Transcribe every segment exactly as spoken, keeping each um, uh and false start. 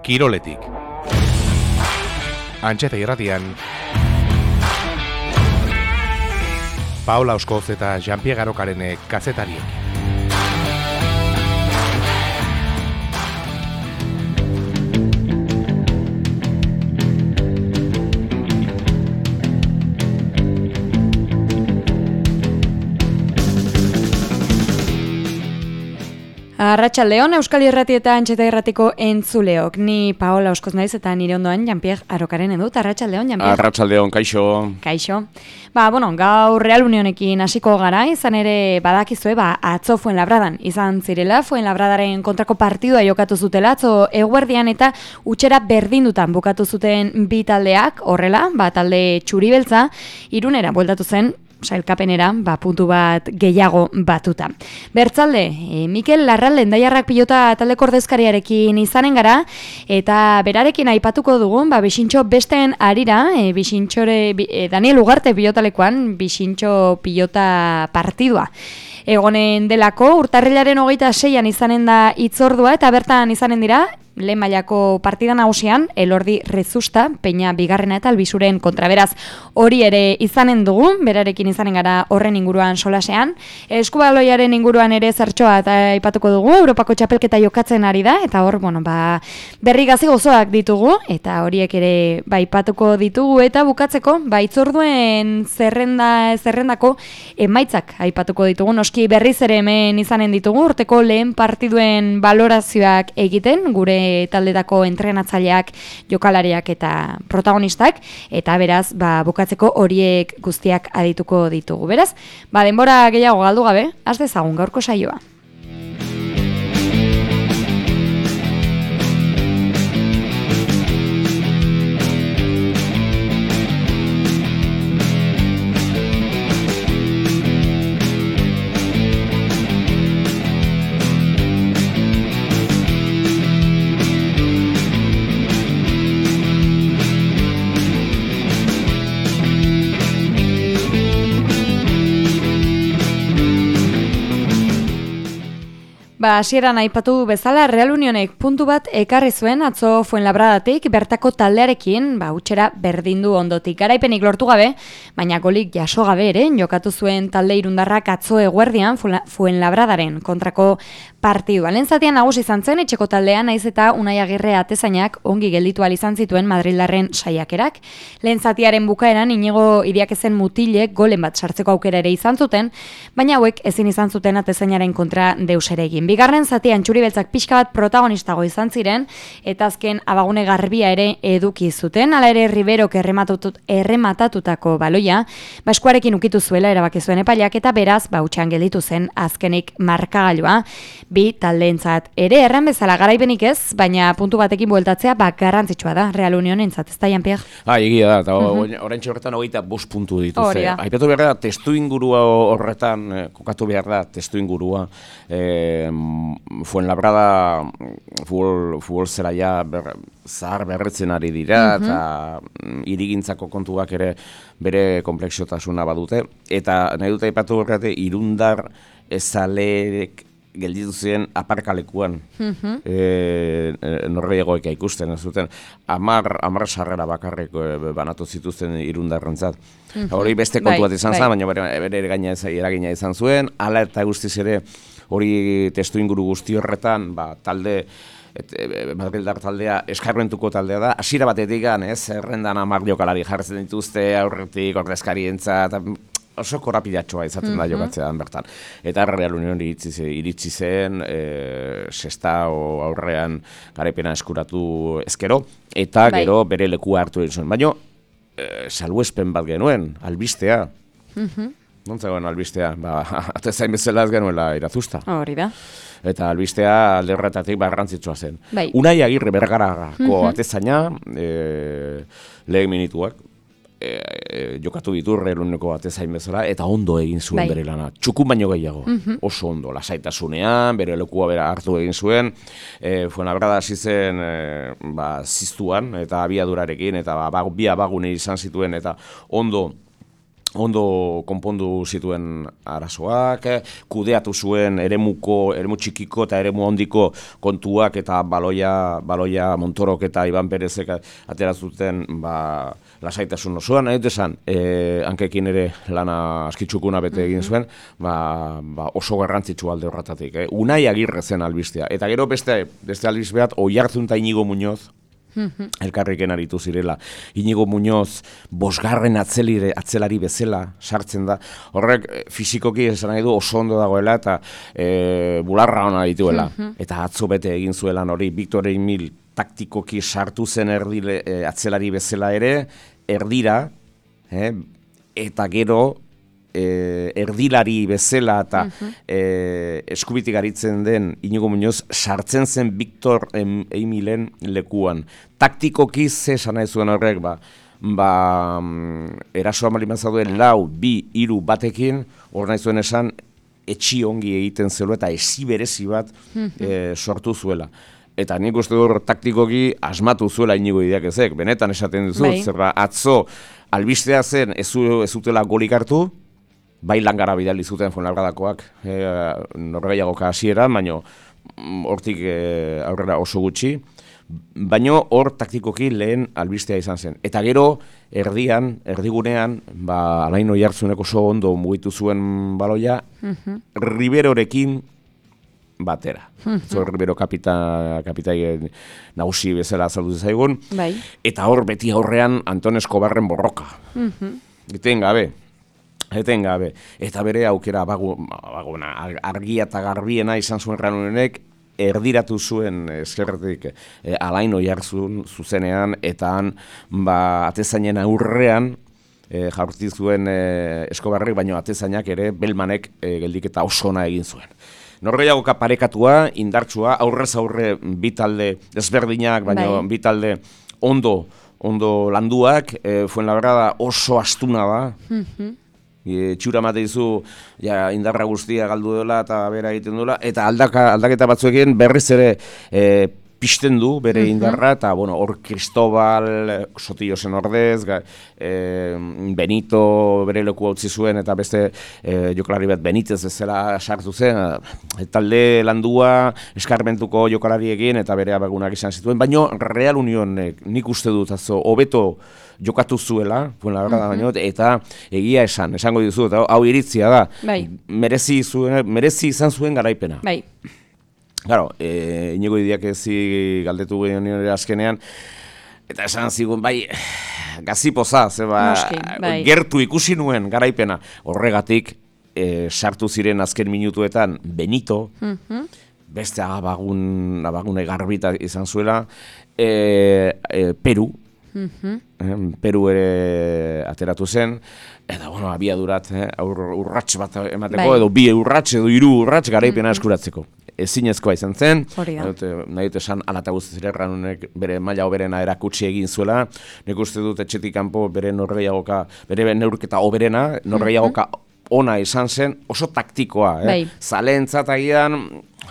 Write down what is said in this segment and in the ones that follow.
Kiroletik. Antxeta irratian, Paola Oskoz eta Jean-Pierre Arokarenek kazetariek. Arratsaldeon, Euskal Irrati eta Antxeta Irratiko entzuleok. Ni Paola Oskoz naiz eta nire ondoan Jean-Pierre Arokaren edut. Arratsaldeon, Jean-Pierre. Arratsaldeon, kaixo. Kaixo. Ba, bueno, gaur Real Unionekin hasiko gara, izan ere badakizue, ba, atzo Fuenlabradan izan zirela, Fuenlabradaren kontrako partidua jokatu zutela, atzo eguerdian eta utxera berdindutan bukatu zuten bi taldeak, horrela, ba, talde txuri-beltza, Irunera bueltatu zen, sailkapenera, ba, puntu bat gehiago batuta. Bertzalde, e, Mikel Larralde Endaiarrak pilota taldeko ordezkariarekin izanen gara, eta berarekin aipatuko dugun, ba, Bixintxo besteen arira, e, Bixintxore, e, Daniel Ugarte pilotalekoan, Bixintxo pilota partidua. Egonen delako, urtarrilaren hogeita seian izanen da hitzordua, eta bertan izanen dira, lehen mailako partida nagusian, Elordi Rezusta, Peña bigarrena eta Albizuren kontra, beraz, hori ere izanen dugu, berarekin izanen gara horren inguruan solasean. Eskubaloiaren inguruan ere zertxoa eta aipatuko dugu, Europako txapelketa jokatzen ari da, eta hor, bueno, ba, berri gazi gozoak ditugu, eta horiek ere ba, aipatuko ditugu, eta bukatzeko, ba, itzorduen zerrenda, zerrendako emaitzak aipatuko ditugu, noski berriz ere hemen izanen ditugu, urteko lehen partiduen balorazioak egiten, gure taldetako entrenatzaileak, jokalariak eta protagonistak, eta beraz, ba, bukatzeko horiek guztiak adituko ditugu. Beraz, ba, denbora gehiago galdu gabe, has dezagun gaurko saioa. Ba, hasieran aipatu bezala, Real Unionek puntu bat ekarri zuen atzo Fuenlabradatik, bertako taldearekin, ba, utxera berdindu ondotik. Garaipenik lortu gabe, baina golik jaso gabe ere, jokatu zuen talde irundarrak atzo eguerdian Fuenlabradaren kontrako partidua. Lehen zatian nagusi izan zen, etxeko taldean, naiz eta Unai Agirre atezainak ongi gelditu ahal izan zituen Madrildarren saiakerak. Lehen zatiaren bukaeran, Inigo Iriakezen mutilek golen bat sartzeko aukera ere izan zuten, baina hauek ezin izan zuten atezainaren kontra deus ere egin. Bigarren zatian txuri-beltzak pixka bat protagonistago izan ziren, eta azken abagune garbia ere eduki zuten, hala ere Riberok errematatutako baloia, baskuarekin ukitu zuela erabaki zuen epaileak, eta beraz, bautxean gelditu zen azkenik markagailua, bi taldeentzat ere erran bezala garaipenik ez, baina puntu batekin bueltatzea ba garrantzitsua da Real Unionentzat, ez da, Jean-Pierre? Ah, egia da, eta oraintxe horretan hogeita bost puntu dituzte. Aipatu behar da, testu ingurua horretan, kokatu behar da, testu ingurua, eh, Fuenlabrada futbol, futbol zelaia ber, zahar berretzen ari dira, uh-huh. eta irigintzako kontuak ere bere komplexiotasuna badute, eta nahi dute aipatu horrete, Irundar ezalek gelditu ziren aparkalekuan, uh-huh. e, norgehiagoek ikusten, ez zuten, amar, amar sarrera bakarrik e, banatu zituzten Irundarrentzat. Uh-huh. Hori beste kontu bat izan bai, zen, bai. Baina bere, bere gaina eragina izan zuen, hala eta guztiz ere, hori testu inguru guzti horretan, ba, talde, Madrildar taldea, eskarmentuko taldea da, hasiera batetik gan, ez, errendan amar jokalari jartzen dituzte, aurretik, ordezkarientzat, oso korapilatxoa izaten da jokatzean bertan. Eta Real Union iritsi, iritsi zen, e, sestao aurrean garaipena eskuratu ezkero, eta bai. Gero bere lekua hartu egin zuen. Baina, e, salbuespen bat genuen, albistea. Uh-huh. Non zegoen albistea? Ba, atezain bezala ez genuela Irazusta. Hori da. Eta albistea alde horretatik garrantzitsua zen. Bai. Unai Agirre Bergarako uh-huh. atezaina, e, lehen minituak, E, e, jokatu ditu Real atezain bezala, eta ondo egin zuen bai. Bere lana, txukun baino gehiago, uh-huh. oso ondo, lasaitasunean, bere lekua bera hartu egin zuen, e, Fuenlabrada hasi zen e, ba, ziztuan, eta abiadurarekin, eta ba, bi abagune izan zituen, eta ondo ondo konpondu zituen arazoak, kudeatu zuen eremuko, eremu txikiko eta eremu hondiko kontuak eta baloia, baloia Montorok eta Iban Perezek atera zuten ba, lasaitasun osoan, nahi dut esan, e, hankekin ere lana askitsukuna bete egin zuen, ba, ba oso garrantzitsu alde horretatik. Eh? Unai Agirre zen albistea. Eta gero beste, beste albizbeat, Oiartzun eta Inigo Muñoz, elkarriken aritu zirela. Inigo Muñoz bosgarren atzelire, atzelari bezala sartzen da. Horrek fisikoki esan nahi du oso ondo dagoela eta e, bularra ona dituela. Eta atzo bete egin zuelan hori, Victor Emil taktikoki sartu zen erdile, e, atzelari bezala ere, erdira, eh, eta gero E, erdilari bezala eta uh-huh. e, eskubitik aritzen den Inigo Muñoz sartzen zen Victor Emilen lekuan. Taktikoki ze esan nahi zuen horrek, ba, ba erasoa malimazaduen lau, bi, hiru batekin, hor nahi zuen esan etxi ongi egiten zelu eta esi berezi bat uh-huh. e, sortu zuela. Eta nik uste dut taktikoki asmatu zuela Inigo Idiakezek, benetan esaten duzu, zer ba, atzo albistea zen ez zutela golik hartu, bai langara bidali zuten Fuenlabradakoak e, norgehiagoka hasieran, baino hortik e, aurrera oso gutxi, baino hor taktikoki lehen albistea izan zen. Eta gero erdian, erdigunean, ba, Alain Oiartzuneko oso ondo mugitu zuen baloia, uh-huh. Riberorekin batera. Uh-huh. Zo Ribero kapita, kapitai nagusi bezala azaldu zaigun, bai. Eta hor beti aurrean Anton Escobarren borroka. Uh-huh. Eten gabe. Eten gabe. Eta bere aukera bagu, baguna, argia eta garbiena izan zuen Ranunenek erdiratu zuen eskerretik e, Alain Oiartzun zuzenean eta han ba, atezainen aurrean e, jaurti zuen e, Escobarrek, baino atezainak ere Belmanek e, geldiketa osona egin zuen. Norgehiagoka parekatua, indartsua, aurrez aurre bi talde desberdinak, baino bi talde ondo, ondo landuak, e, Fuenlabrada oso astuna da, mm-hmm. E, txura mate dizu ja, indarra guztia galdu dela eta bera egiten duela, eta aldaka, aldaketa batzuekin berriz ere e, pisten du bere indarra, eta bueno, hor Cristobal, Sotillosen ordez, ga, e, Benito bere leku utzi zuen, eta beste e, jokalari bat Benitez bezala sartu zen, talde landua eskarmentuko jokalariekin eta bere abagunak izan zituen, baino Real Unionek nik uste dut azo, hobeto jokatu zuela, Fuenlabrada baino, eta egia esan, esango dizu, eta hau iritzia da, bai. merezi, zuen, merezi izan zuen garaipena. Bai. Claro, e, Inigo Idiakezi galdetu gehen azkenean, eta esan zigun, bai, gazipoza, zeba, bai. Gertu ikusi nuen garaipena. Horregatik, e, sartu ziren azken minutuetan Benito, uh-huh. beste abagun, abagune garbita izan zuela, e, e, Peru, uh-huh. eh, Peru ere ateratu zen, eta bueno, abiadurat, eh, aur, urrats bat emateko, bai. Edo bi urrats, edo hiru urrats garaipena uh-huh. eskuratzeko. Ezinezkoa izan zen, nahi dut esan alata guztiz ere Ranunek bere maila hoberena erakutsi egin zuela, nik uste dut etxetik kanpo bere norgehiagoka, bere neurketa hoberena, norgehiagoka ona izan zen, oso taktikoa, eh? Bai. Zaleentzat agian,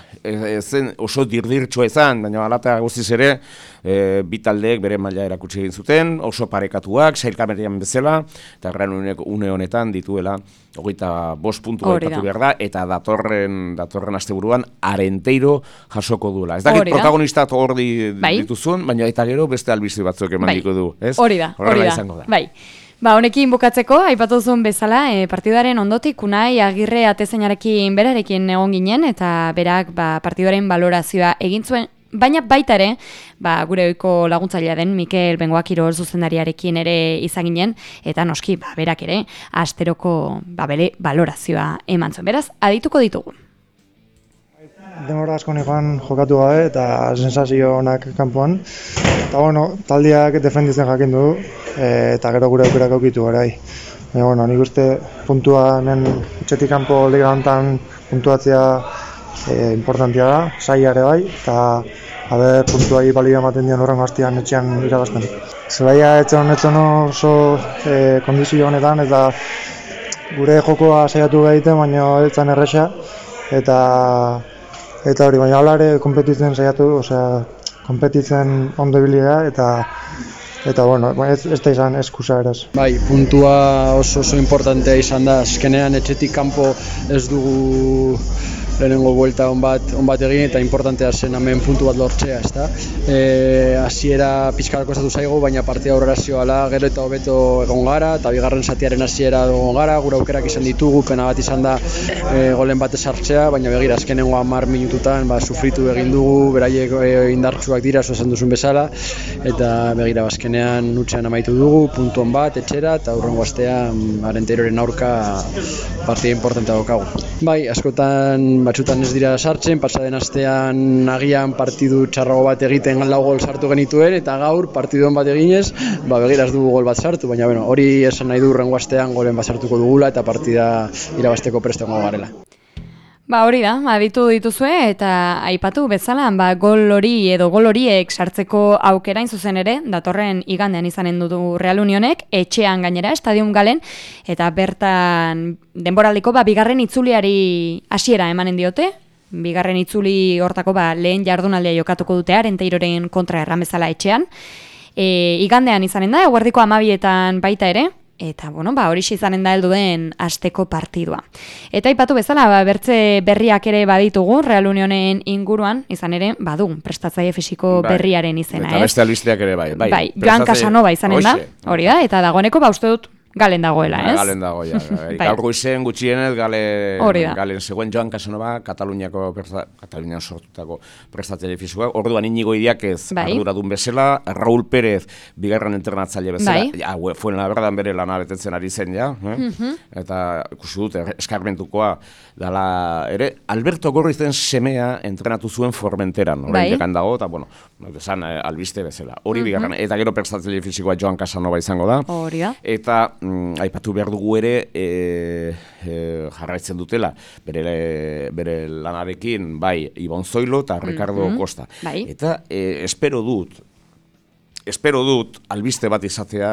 e, zen oso dirdirtxoa izan, baina alata guztiz ere, e, bi taldeek bere maila erakutsi egin zuten, oso parekatuak, sailkamerian bezala, eta Ranunek une honetan dituela, hogeita bost puntu gaitatu behar da, eta datorren, datorren asteburuan Arenteiro jasoko duela. Ez dakit protagonista hor dituzun, baina eta gero beste albiste batzuk eman diko du. Hori da, hori da. Bai. Ba, honekin bukatzeko, aipatu zuen bezala, e, partidaren ondotik Unai Agirre atezainarekin berarekin egon ginen, eta berak ba, partidaren balorazioa egin zuen, baina baita ere, ba, gure ohiko laguntzailea den Mikel Bengoakirol zuzendariarekin ere izan ginen, eta noski, ba, berak ere, asteroko ba, bere balorazioa eman zuen. Beraz, adituko ditugu. Demora asko nekoan jokatu gabe eta sensazio onak kanpoan. Eta bueno, taldiak defenditzen jakin du, e, eta gero gure aukerak aukitu garai. E, bueno, nik uste puntua hemen etxetik kanpo liga honetan puntuatzea e, importantia da, saia ere bai, eta aber puntuai balio ematen dian horrengo hastian etxean irabazten. Zelaia etxon etxon oso e, kondizio honetan, eta gure jokoa saiatu egiten, baina ez zen erresa, eta Eta hori, baina hala ere, konpetitzen saiatu, osea, konpetitzen ondo ibilia eta eta bueno, ez, ez da izan eskusa eraz. Bai, puntua oso oso importantea izan da, azkenean etxetik kanpo ez dugu lehenengo buelta on bat, on bat egin eta importantea zen hemen puntu bat lortzea, ezta? Eh, hasiera pixka bat kostatu zaigu, baina partida aurrera zioala, gero eta hobeto egon gara, eta bigarren zatiaren hasiera egon gara, gure aukerak izan ditugu, pena bat izan da e, golen bat ezartzea, baina begira, azkenengo hamar minututan ba, sufritu egin dugu, beraiek e, indartsuak dira, zo esan duzun bezala, eta begira, azkenean nutxean amaitu dugu, puntu on bat, etxera, eta hurrengo astean Arenteroren aurka partida importantea daukagu. Bai, askotan batzutan ez dira sartzen, pasaden astean agian partidu txarrago bat egiten lau gol sartu genituen, eta gaur partidu on bat eginez, ba begira ez dugu gol bat sartu, baina bueno, hori esan nahi du hurrengo astean golen bat sartuko dugula eta partida irabazteko prest egongo garela. Ba hori da, aditu dituzue eta aipatu bezala, ba gol hori edo gol horiek sartzeko aukera in zuzen ere, datorren igandean izanen dutu Real Unionek, etxean gainera, Stadium Galen, eta bertan denboraldiko ba, bigarren itzuliari hasiera emanen diote, bigarren itzuli hortako ba, lehen jardunaldia jokatuko dute Arenteiroren kontra erran bezala etxean, e, igandean izanen da, eguerdiko hamabietan baita ere, eta, bueno, ba, horixe izanen da heldu den asteko partidua. Eta aipatu bezala, ba, bertze berriak ere baditugu, Real Unionen inguruan, izan ere, badu, prestatzaile fisiko bai, berriaren izena, eta ez? Eta beste albisteak ere bai. Bai, bai Joan Casanova izanen da, hori da, eta dagoeneko, ba, uste dut, Galen dagoela, ez? Galen dago, ja. Gaur goizen gutxienez, galen, galen zegoen Joan Casanova, Kataluniako, Katalunian sortutako prestatzaile fisikoa. Orduan Inigo Idiakez bai. arduradun bezala, Raúl Pérez bigarren entrenatzaile bezala. Bai. Ja, Fuenlabradan bere lana betetzen ari zen, ja. Eh? Mm-hmm. Eta ikusi dute, eskarmentukoa dala ere. Alberto Gorrizen semea entrenatu zuen Formenteran. Horrein bai. dekan dago, eta, bueno, esan albiste bezala. Hori mm-hmm. bigarren, eta gero prestatzaile fisikoa Joan Casanova izango da. Hori da. Eta mm, aipatu behar dugu ere e, e, jarraitzen dutela bere, bere lanarekin bai Ibon Zoilo eta Ricardo mm-hmm. Costa. Bai. Eta e, espero dut espero dut albiste bat izatea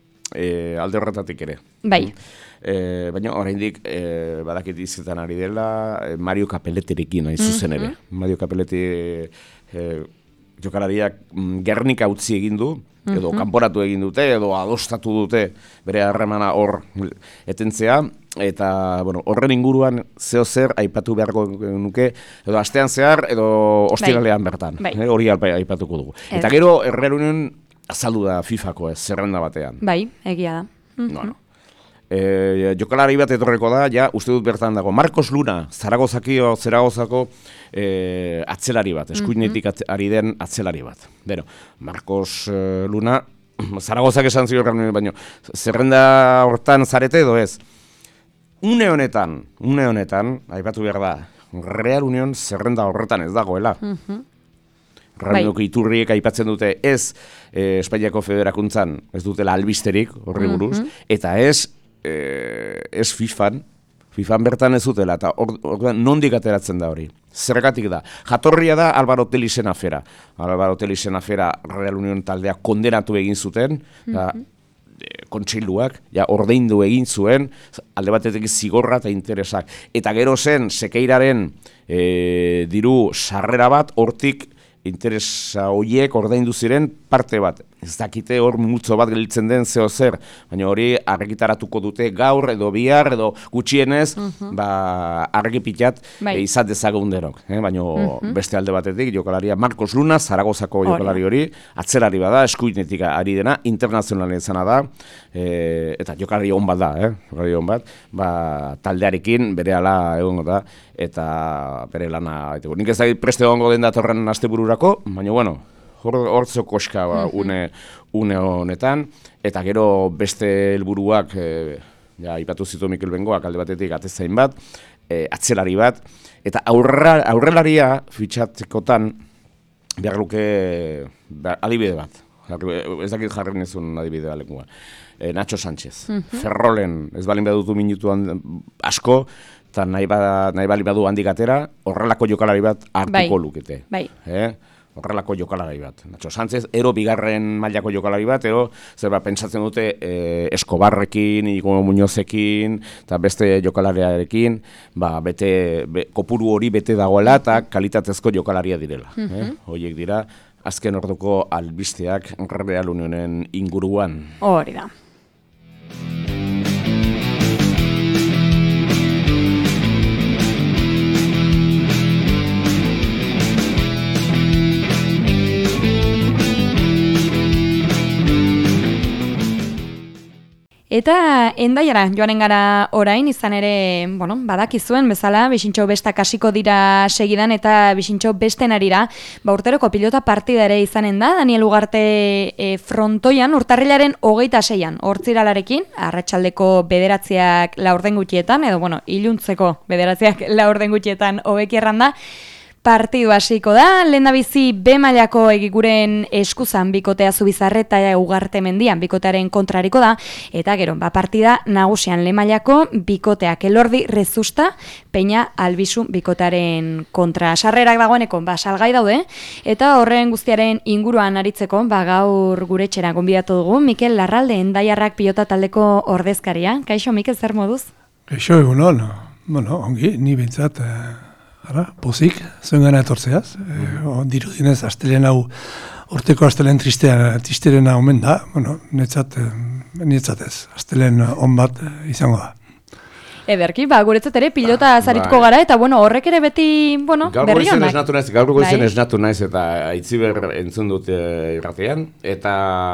e, alde horretatik ere. Bai. E, baina oraindik e, badakit izetan ari dela e, Mario Capelleterekin hain zuzen ere. Mm-hmm. Mario Capelletti e, jokalariak Gernika utzi egin du, edo kanporatu egin dute, edo adostatu dute bere harremana hor etentzea, eta bueno, horren inguruan zeo zer aipatu beharko nuke, edo astean zehar, edo ostiralean bertan. Bai. Eh, hori aipatuko dugu. Ez. Eta gero, Real Union azaldu da FIFako ez, zerrenda batean. Bai, egia da. Mm-hmm. Bueno. E, jokalari bat etorreko da, ja, uste dut bertan dago. Marcos Luna, Zaragozaki o Zaragozako e, atzelari bat, eskuinetik mm-hmm. ari den atzelari bat. Bero, Marcos e, Luna, Zaragozak esan ziren, baina zerrenda hortan zarete edo ez. Une honetan, une honetan, aipatu behar da, Real Union zerrenda horretan ez dagoela. Mm-hmm. Ramioko iturriek aipatzen dute ez e, Espainiako Federakuntzan ez dutela albisterik horri buruz, mm-hmm. eta ez e, ez FIFAn, FIFAn bertan ez dutela, eta orduan nondik ateratzen da hori. Zergatik da. Jatorria da Álvaro Telisen afera. Álvaro Telisen afera Real Union taldea kondenatu egin zuten, mm-hmm. da, e, kontseiluak, ja, ordeindu egin zuen, alde batetik zigorra eta interesak. Eta gero zen, Sekeiraren e, diru sarrera bat, hortik interesa horiek ordaindu ziren parte bat. Ez dakite hor multzo bat gelditzen den zeo zer, baina hori argitaratuko dute gaur edo bihar edo gutxienez, uh-huh. ba argipitat bai. e, izan dezagun denok. Eh? Baina uh-huh. beste alde batetik jokalaria Marcos Luna, Zaragozako jokalari hori, atzelari bada, eskuinetik ari dena, internazionalen izana da, e, eta jokalari on bat da, eh? jokalari on bat, ba, taldearekin bere ala egongo da, eta bere lana, eta, nik ez dakit preste egongo den datorren astebururako, baina bueno, hortzo koska ba, une, une honetan, eta gero beste helburuak, e, ja, ipatu zitu Mikel Bengoak alde batetik atezain bat, e, atzelari bat, eta aurra, aurrelaria fitxatzekotan behar luke adibide bat, ez dakit jarri nezun adibidea lekua, e, Nacho Sánchez, uh-huh. Ferrolen ez balin badutu minutuan asko, eta nahi, ba, nahi bali badu handik atera, horrelako jokalari bat hartuko bai. lukete. Bai. Eh? Horrelako jokalari bat. Nacho Sánchez, ero bigarren mailako jokalari bat, ero zer bat pentsatzen dute eh, Escobarrekin, Igo Muñozekin, eta beste jokalariarekin, ba, bete, be, kopuru hori bete dagoela eta kalitatezko jokalaria direla. Uh-huh. eh? Horiek dira, azken orduko albisteak Real Unionen inguruan. Hori da. Eta Hendaiara joanen gara orain, izan ere, bueno, badakizuen bezala, Bixintxo bestak hasiko dira segidan eta Bixintxo besten arira, ba urteroko pilota partida ere izanen da, Daniel Ugarte e, frontoian, urtarrilaren hogeita seian, hortziralarekin, arratsaldeko bederatziak laurden gutxietan, edo, bueno, iluntzeko bederatziak laurden gutxietan hobeki erranda, partidu hasiko da, lehendabizi B mailako egiguren eskuzan bikotea Zubizarreta eta Ugarte mendian bikotearen kontrariko da, eta gero, ba, partida nagusian lehen mailako bikoteak Elordi Rezusta, Peña Albizu bikotearen kontra. Sarrerak dagoeneko, ba, salgai daude, eta horren guztiaren inguruan aritzeko, ba, gaur gure txera gonbidatu dugu, Mikel Larralde, Hendaiarrak pilota taldeko ordezkaria. Kaixo, Mikel, zer moduz? Kaixo, egun hon, bueno, ongi, ni bintzat, Ara, pozik, zuen gana etortzeaz. Mm. E, dirudinez, astelen hau, urteko astelen tristerena omen da, bueno, netzat, netzat ez, astelen on bat izango da. Ederki, ba, guretzat ere pilota zarituko gara, eta bueno, horrek ere beti, bueno, berri honak. Gaur goizen esnatu naiz, eta Aitziber entzun dut irratean, eta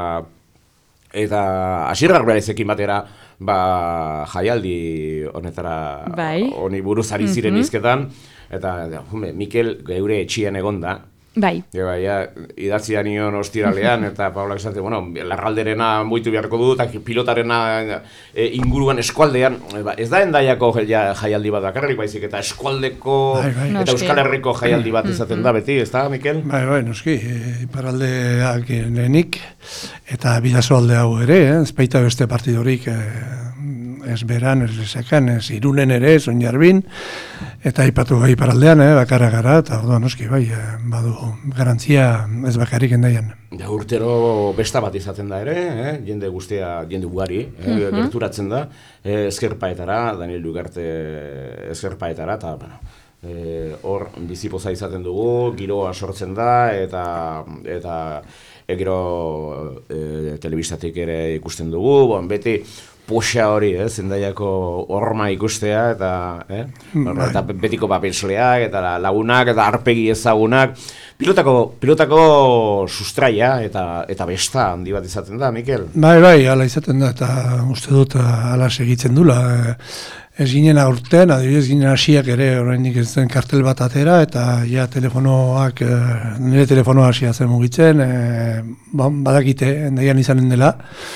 eta Asirrak berezekin batera, ba, jaialdi honetara, honi buruz ari ziren izketan, eta, hume, Mikel geure etxian egon da. Bai. Eba, ja, idatzi nion ostiralean, eta Paulak esate, bueno, Larralderena moitu beharko du, eta pilotarena e, inguruan eskualdean, eba, ez da Hendaiako jaialdi bat bakarrik baizik, eta eskualdeko bai, bai. Eta noski. Euskal Herriko jaialdi bat izaten da beti, ez da, Mikel? Bai, bai, noski, iparaldeak lehenik, eta bidasoalde hau ere, eh? Ez baita beste partidorik, eh, ez beran, ez lesakan, ez Irunen ere, ez Oinarbin, eta ipatu gai iparaldean, eh, bakarra gara, eta orduan noski, bai, eh, badu garantzia ez bakarrik Hendaian. Ja, urtero besta bat izaten da ere, eh, jende guztia, jende ugari, eh, uh-huh. gerturatzen da, eh, ezkerpaetara, Daniel Ugarte ezkerpaetara, eta, bueno, hor eh, bizipoza izaten dugu, giroa sortzen da, eta, eta e, gero e, telebistatik ere ikusten dugu, bon, beti, poxa hori, eh, Hendaiako horma ikustea, eta, eh, Orra, eta betiko papelsleak, eta lagunak, eta arpegi ezagunak, pilotako, pilotako sustraia, eta, eta besta handi bat izaten da, Mikel? Bai, bai, hala izaten da, eta uste dut hala segitzen dula. Ez ginen aurten, adibidez ginen hasiak ere, oraindik ez zen kartel bat atera, eta ja telefonoak, nire telefonoa hasia zen mugitzen, e, badakite, Hendaian izanen dela.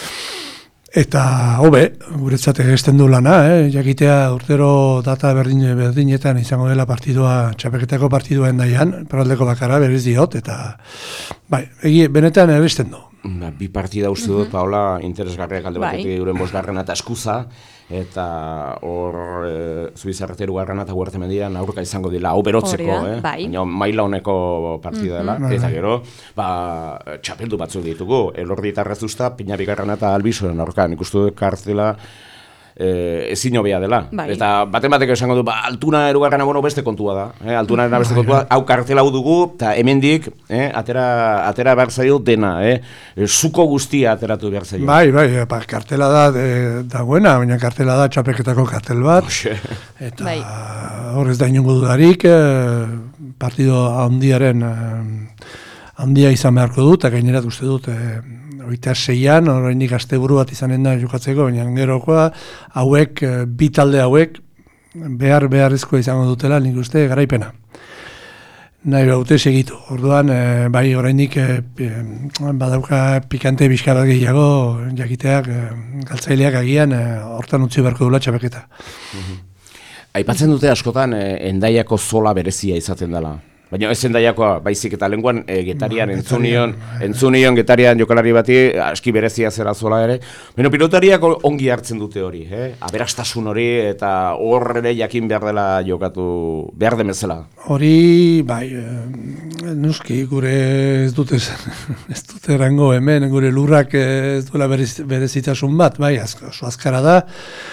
Eta, hobe, guretzat egizten du lana, eh? Jakitea urtero data berdin, berdinetan izango dela partidua, txapeketako partidua Hendaian, peraldeko bakarra berriz diot, eta, bai, egi, benetan egizten du. Bi partida uste dut, uh-huh. Paola, interesgarriak alde batetik duren bosgarrena eta eskuza, eta hor e, Zubizarreteru garrana eta Huerte mendian aurka izango dira, hau berotzeko, eh? Bai. Baina maila honeko partida dela, uh-huh. Eta gero, ba, txapeldu batzuk ditugu, Elordi eta Rezusta, Piña Bigarrena eta Albizoren aurka, nik uste dut kartela, Eh, ezin hobea dela. Bai. Eta baten bateko esango du, ba, altuna erugarrena bueno, beste kontua da. Eh? Altuna beste kontua, hau kartela hau dugu, eta hemendik, eh? atera, atera behar zaio dena, eh? Zuko guztia ateratu behar zaio. Bai, bai, ba, kartela da de, dagoena, baina kartela da txapeketako kartel bat. Oxe. Eta bai. Hor ez da inungo dudarik, eh, partido handiaren eh, handia izan beharko dut, eta gainerat uste dut, eh, oita seian, oraindik asteburu bat izanen da jokatzeko, baina gerokoa hauek, bi talde hauek, behar beharrezko izango dutela, nik uste garaipena. Nahi baute segitu. Orduan, e, bai oraindik e, badauka pikante bizka bat gehiago, jakiteak, e, galtzaileak agian, e, hortan utzi beharko dula txapeketa. Mm-hmm. Aipatzen dute askotan, e, Hendaiako zola berezia izaten dela. Baina ez Hendaiakoa, baizik eta lenguan e, Getarian, entzunion, entzunion Getarian jokalari bati, aski berezia zera zola ere. Baina pilotariak ongi hartzen dute hori, eh? Aberastasun hori, eta hor ere jakin behar dela jokatu, behar demezela. Hori, bai, e, nuski, gure ez dute, ez dute erango hemen, gure lurrak ez duela berez, berezitasun bat, bai, oso azkara da.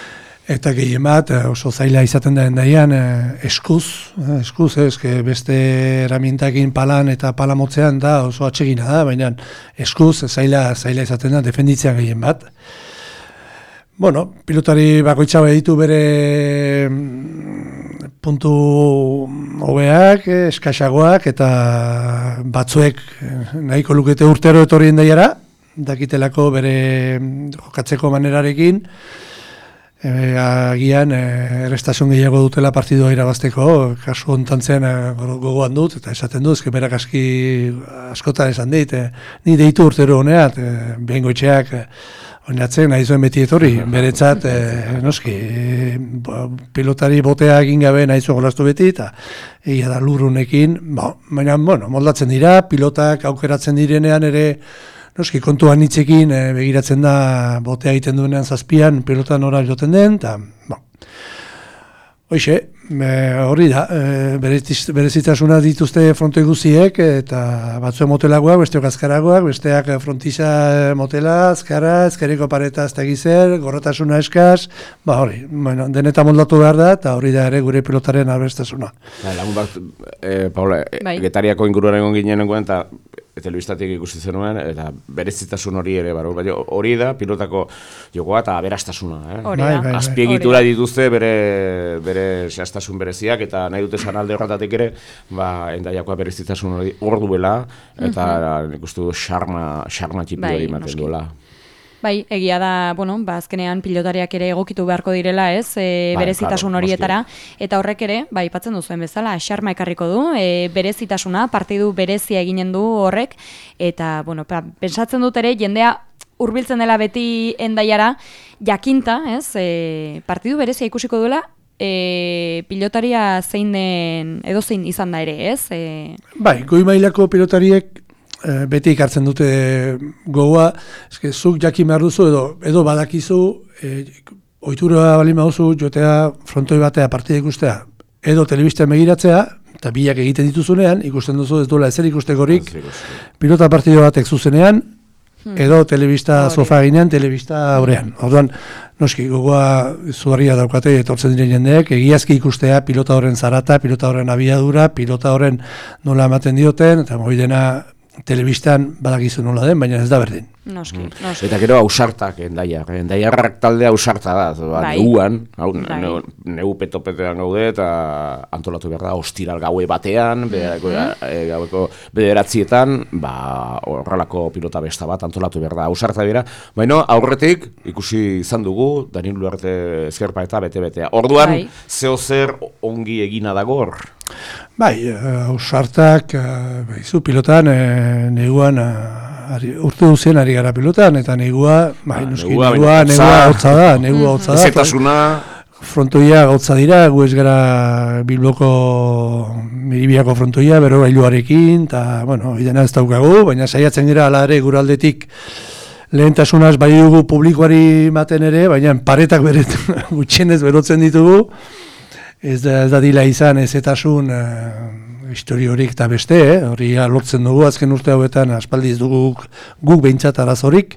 Eta gehien bat, oso zaila izaten da endaian, eskuz, eskuz, ez, beste eramientakin palan eta palamotzean da oso atsegina da, baina eskuz zaila, zaila izaten da defenditzean gehien bat. Bueno, pilotari bakoitza ditu bere puntu hobeak, eskaxagoak, eta batzuek nahiko lukete urtero etorrien daiara, dakitelako bere jokatzeko manerarekin, E, agian e, errestasun gehiago dutela partidua irabazteko, kasu hontan zen e, gogoan dut, eta esaten du, ezke berak aski askotan esan dit, e, ni deitu urtero honeat, e, Bengoetxeak e, oinatzen nahi zuen beti etorri, beretzat, e, noski, e, pilotari botea egin gabe nahi zuen golastu beti, eta egia da lurrunekin, ba, baina, bueno, moldatzen dira, pilotak aukeratzen direnean ere, noski, kontuan hitzekin e, begiratzen da botea egiten duenean zazpian, pilotan ora joten den, eta, bon. Hoixe, hori da, e, berezitasuna dituzte frontoi guziek, eta batzuen motelagoak, besteok azkaragoak, besteak frontiza motela, azkara, azkareko pareta azta gizer, gorrotasuna eskaz, ba hori, bueno, deneta moldatu behar da, eta hori da ere gure pilotaren arbestasuna. Lagun bat, e, Paula, e, Getariako inguruan egon ginen nengoen, eta telebistatik ikusi zenuen, eta berezitasun hori ere, baro, hori da, pilotako jokoa eta aberastasuna. Eh? Bai, bai, azpiegitura dituzte bere, bere zehaztasun bereziak, eta nahi dute zan alde horretatik ere, ba, endaiakoa berezitasun hori hor duela, eta uh-huh. nik uste du xarma, xarma txipi hori ematen duela. Bai, egia da, bueno, ba, azkenean pilotariak ere egokitu beharko direla, ez, e, bai, berezitasun claro, horietara, eta horrek ere, ba, aipatzen duzuen bezala, xarma ekarriko du, e, berezitasuna, partidu berezia eginen du horrek, eta, bueno, pa, pensatzen dut ere, jendea hurbiltzen dela beti endaiara, jakinta, ez, e, partidu berezia ikusiko duela, e, pilotaria zein den, edo zein izan da ere, ez? E... Bai, goi mailako pilotariek, beti ikartzen dute gogoa, eske zuk jakin behar duzu edo edo badakizu e, ohitura balin baduzu jotea frontoi batea partida ikustea edo telebistan begiratzea eta bilak egiten dituzunean ikusten duzu ez duela ezer ikustekorik pilota partida batek zuzenean edo telebista sofa ginean, telebista aurrean. Orduan, noski, gogoa zugarria daukate etortzen diren jendeek, egiazki ikustea pilota horren zarata, pilota horren abiadura, pilota horren nola ematen dioten, eta moi dena telebistan badakizu nola den, baina ez da berdin. Noski, noski. Eta gero ausartak endaiak, endaiarrak taldea ausarta da, ba, bai. Neuan, hau, bai. neu, neu peto-petean gaude eta antolatu behar da, ostiral gaue batean, bedeko, mm-hmm. gaueko bederatzietan, ba, horrelako pilota besta bat antolatu behar da, ausarta dira, baina aurretik ikusi izan dugu, Daniel Uluarte ezkerpa eta bete-betea. Orduan, bai. Zeo zer ongi egina dago hor? Bai, ausartak, uh, izu pilotan, uh, neguan, uh, Ari, urte duzien ari gara pilotan, eta negua, bai, ah, nuski, negua, negua, negua hotza da, negua hotza da. Ezetasuna... Frontoia gautza dira, gu ez gara Bilboko Miribiako frontoia, bero gailuarekin, eta, bueno, idena ez daukagu, baina saiatzen dira ala ere guraldetik lehentasunaz bai dugu publikoari maten ere, baina paretak beret gutxienez berotzen ditugu, ez da, ez da dila izan ezetasun... Uh, histori horik eta beste, eh? Hori lortzen dugu, azken urte hauetan aspaldiz dugu guk behintzat arazorik.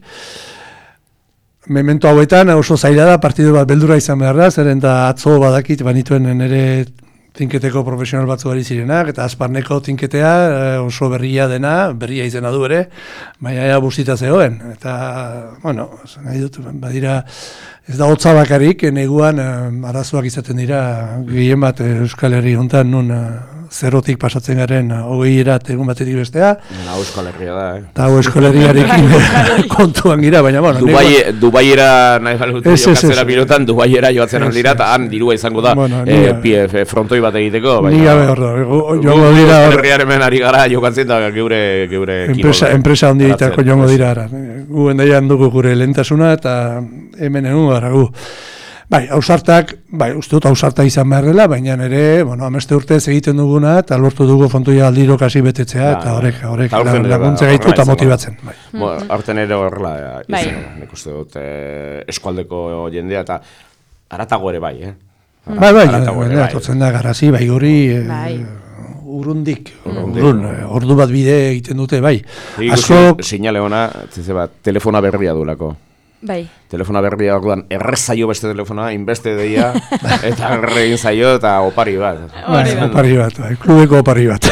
Memento hauetan oso zaila da, partidu bat beldura izan behar da, zeren da atzo badakit banituen nire tinketeko profesional batzu ari zirenak, eta azparneko tinketea oso berria dena, berria izena du ere, baina ea bustita zegoen. Eta, bueno, nahi dut, badira, ez da hotza bakarik, neguan arazoak izaten dira, gehien bat Euskal Herri hontan nun zerotik pasatzen garen hogei erat egun batetik bestea. Hau Euskal Herria da, eh? Eta hau Euskal Herriarekin kontuan gira, baina, bueno... Dubai, Dubaiera nahi balutu jokatzera pilotan, Dubaiera joatzen aldira, eta han dirua izango da bueno, eh, eh, frontoi bat egiteko. Ni gabe hor, joango dira... Euskal Herriaren ari gara jokatzen da geure, geure enpresa, enpresa hondi ditako joango dira. Ara. Gu endaian dugu gure lehentasuna, eta hemen egun gara gu. Bai, ausartak, bai, uste dut ausarta izan behar dela, baina ere, bueno, ameste urtez egiten duguna, eta lortu dugu fontoia aldiro kasi betetzea, eta horrek, horrek laguntze gaitu eta motibatzen. Bai. Horten ere horrela izan, nik uste dut eskualdeko jendea, eta aratago ere bai, eh? Bai, bai, atotzen da garazi, bai guri... Urrundik, urrun, ordu bat bide egiten dute, bai. Asko... Seinale ona, telefona berria duelako. Bai. Telefona berria orduan errezaio beste telefona, inbeste deia, eta erregin zaio eta opari bat. Bai, opari bat, bai, klubeko opari bat.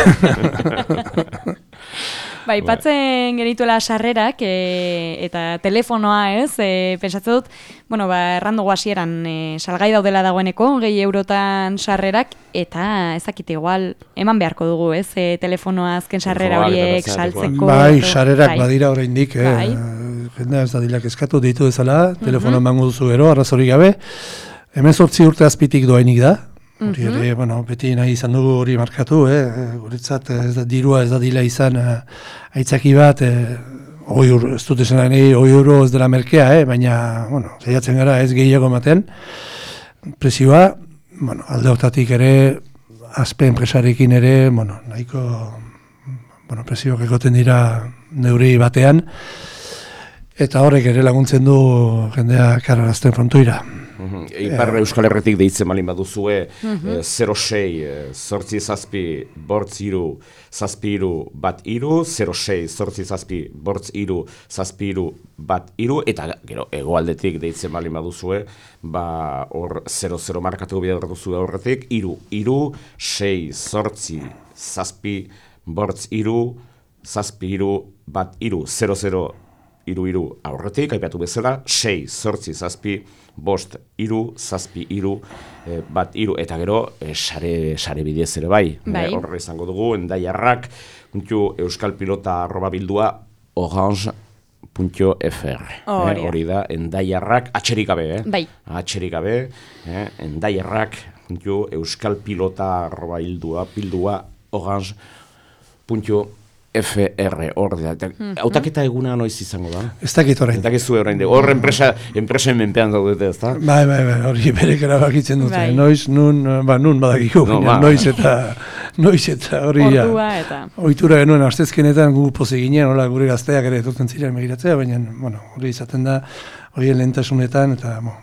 Bai, patzen genituela sarrerak e, eta telefonoa ez, e, pensatzen dut, bueno, ba, errandugu hasieran e, salgai daudela dagoeneko, gehi eurotan sarrerak, eta ezakite igual, eman beharko dugu ez, e, telefonoa azken sarrera horiek saltzeko. Bai, sarrerak bai. Badira oraindik, eh, bai. Jendea ez dadilak eskatu ditu ezala, telefonoa emango uh -huh. duzu gero, arrazorik gabe, hemezortzi urte azpitik doainik da. Hori ere, uh -huh. bueno, beti nahi izan dugu hori markatu, eh? Guretzat ez da dirua ez da dila izan uh, aitzaki bat, eh, oi ur, ez dut esan nahi, oi euro ez dela merkea, eh? Baina, bueno, saiatzen gara ez gehiago ematen, presioa, bueno, alde hortatik ere, azpe enpresarekin ere, bueno, nahiko, bueno, presioak egoten dira neuri batean, eta horrek ere laguntzen du jendea karrarazten frontoira. Mm-hmm. Ipar Euskal Herretik deitzen malin baduzue, mm-hmm. zero sei, zortzi zazpi, bortz iru, zazpi iru, bat iru, zero sei, zortzi zazpi, bortz iru, zazpi iru, bat iru, eta gero hegoaldetik deitzen malin baduzue, ba hor zero zero markatu behar duzue horretik, iru, iru, sei, zortzi, zazpi, bortz iru, zazpi iru, bat iru, zero zero, iru iru aurretik, aipatu bezala, sei, zortzi, zazpi, bost, iru, zazpi, iru, eh, bat, iru, eta gero, eh, sare, sare bidez ere bai. Bai. Eh, horre izango dugu, endaiarrak, puntu euskal pilota arroba bildua, orange puntu f r. Hori eh, hori da, endaiarrak, atxerik gabe, eh? Bai. Atxerik gabe, eh, endaiarrak, puntu euskal pilota arroba bildua, bildua, orange puntu F R, hor da. Hautaketa eguna noiz izango da? Ez dakit orain. Ez dakit zue orain. Hor enpresa, enpresen menpean zaudete, ez da? Bai, bai, bai, hori berek erabakitzen dute. Bai. Noiz, nun, ba, nun badakiku, no, ba. noiz eta, noiz eta hori ja. Ordua eta. Ohitura genuen, astezkenetan gu pozik ginen, hola, gure gazteak ere etortzen ziren begiratzea, baina, bueno, hori izaten da, hori lehentasunetan, eta, bo.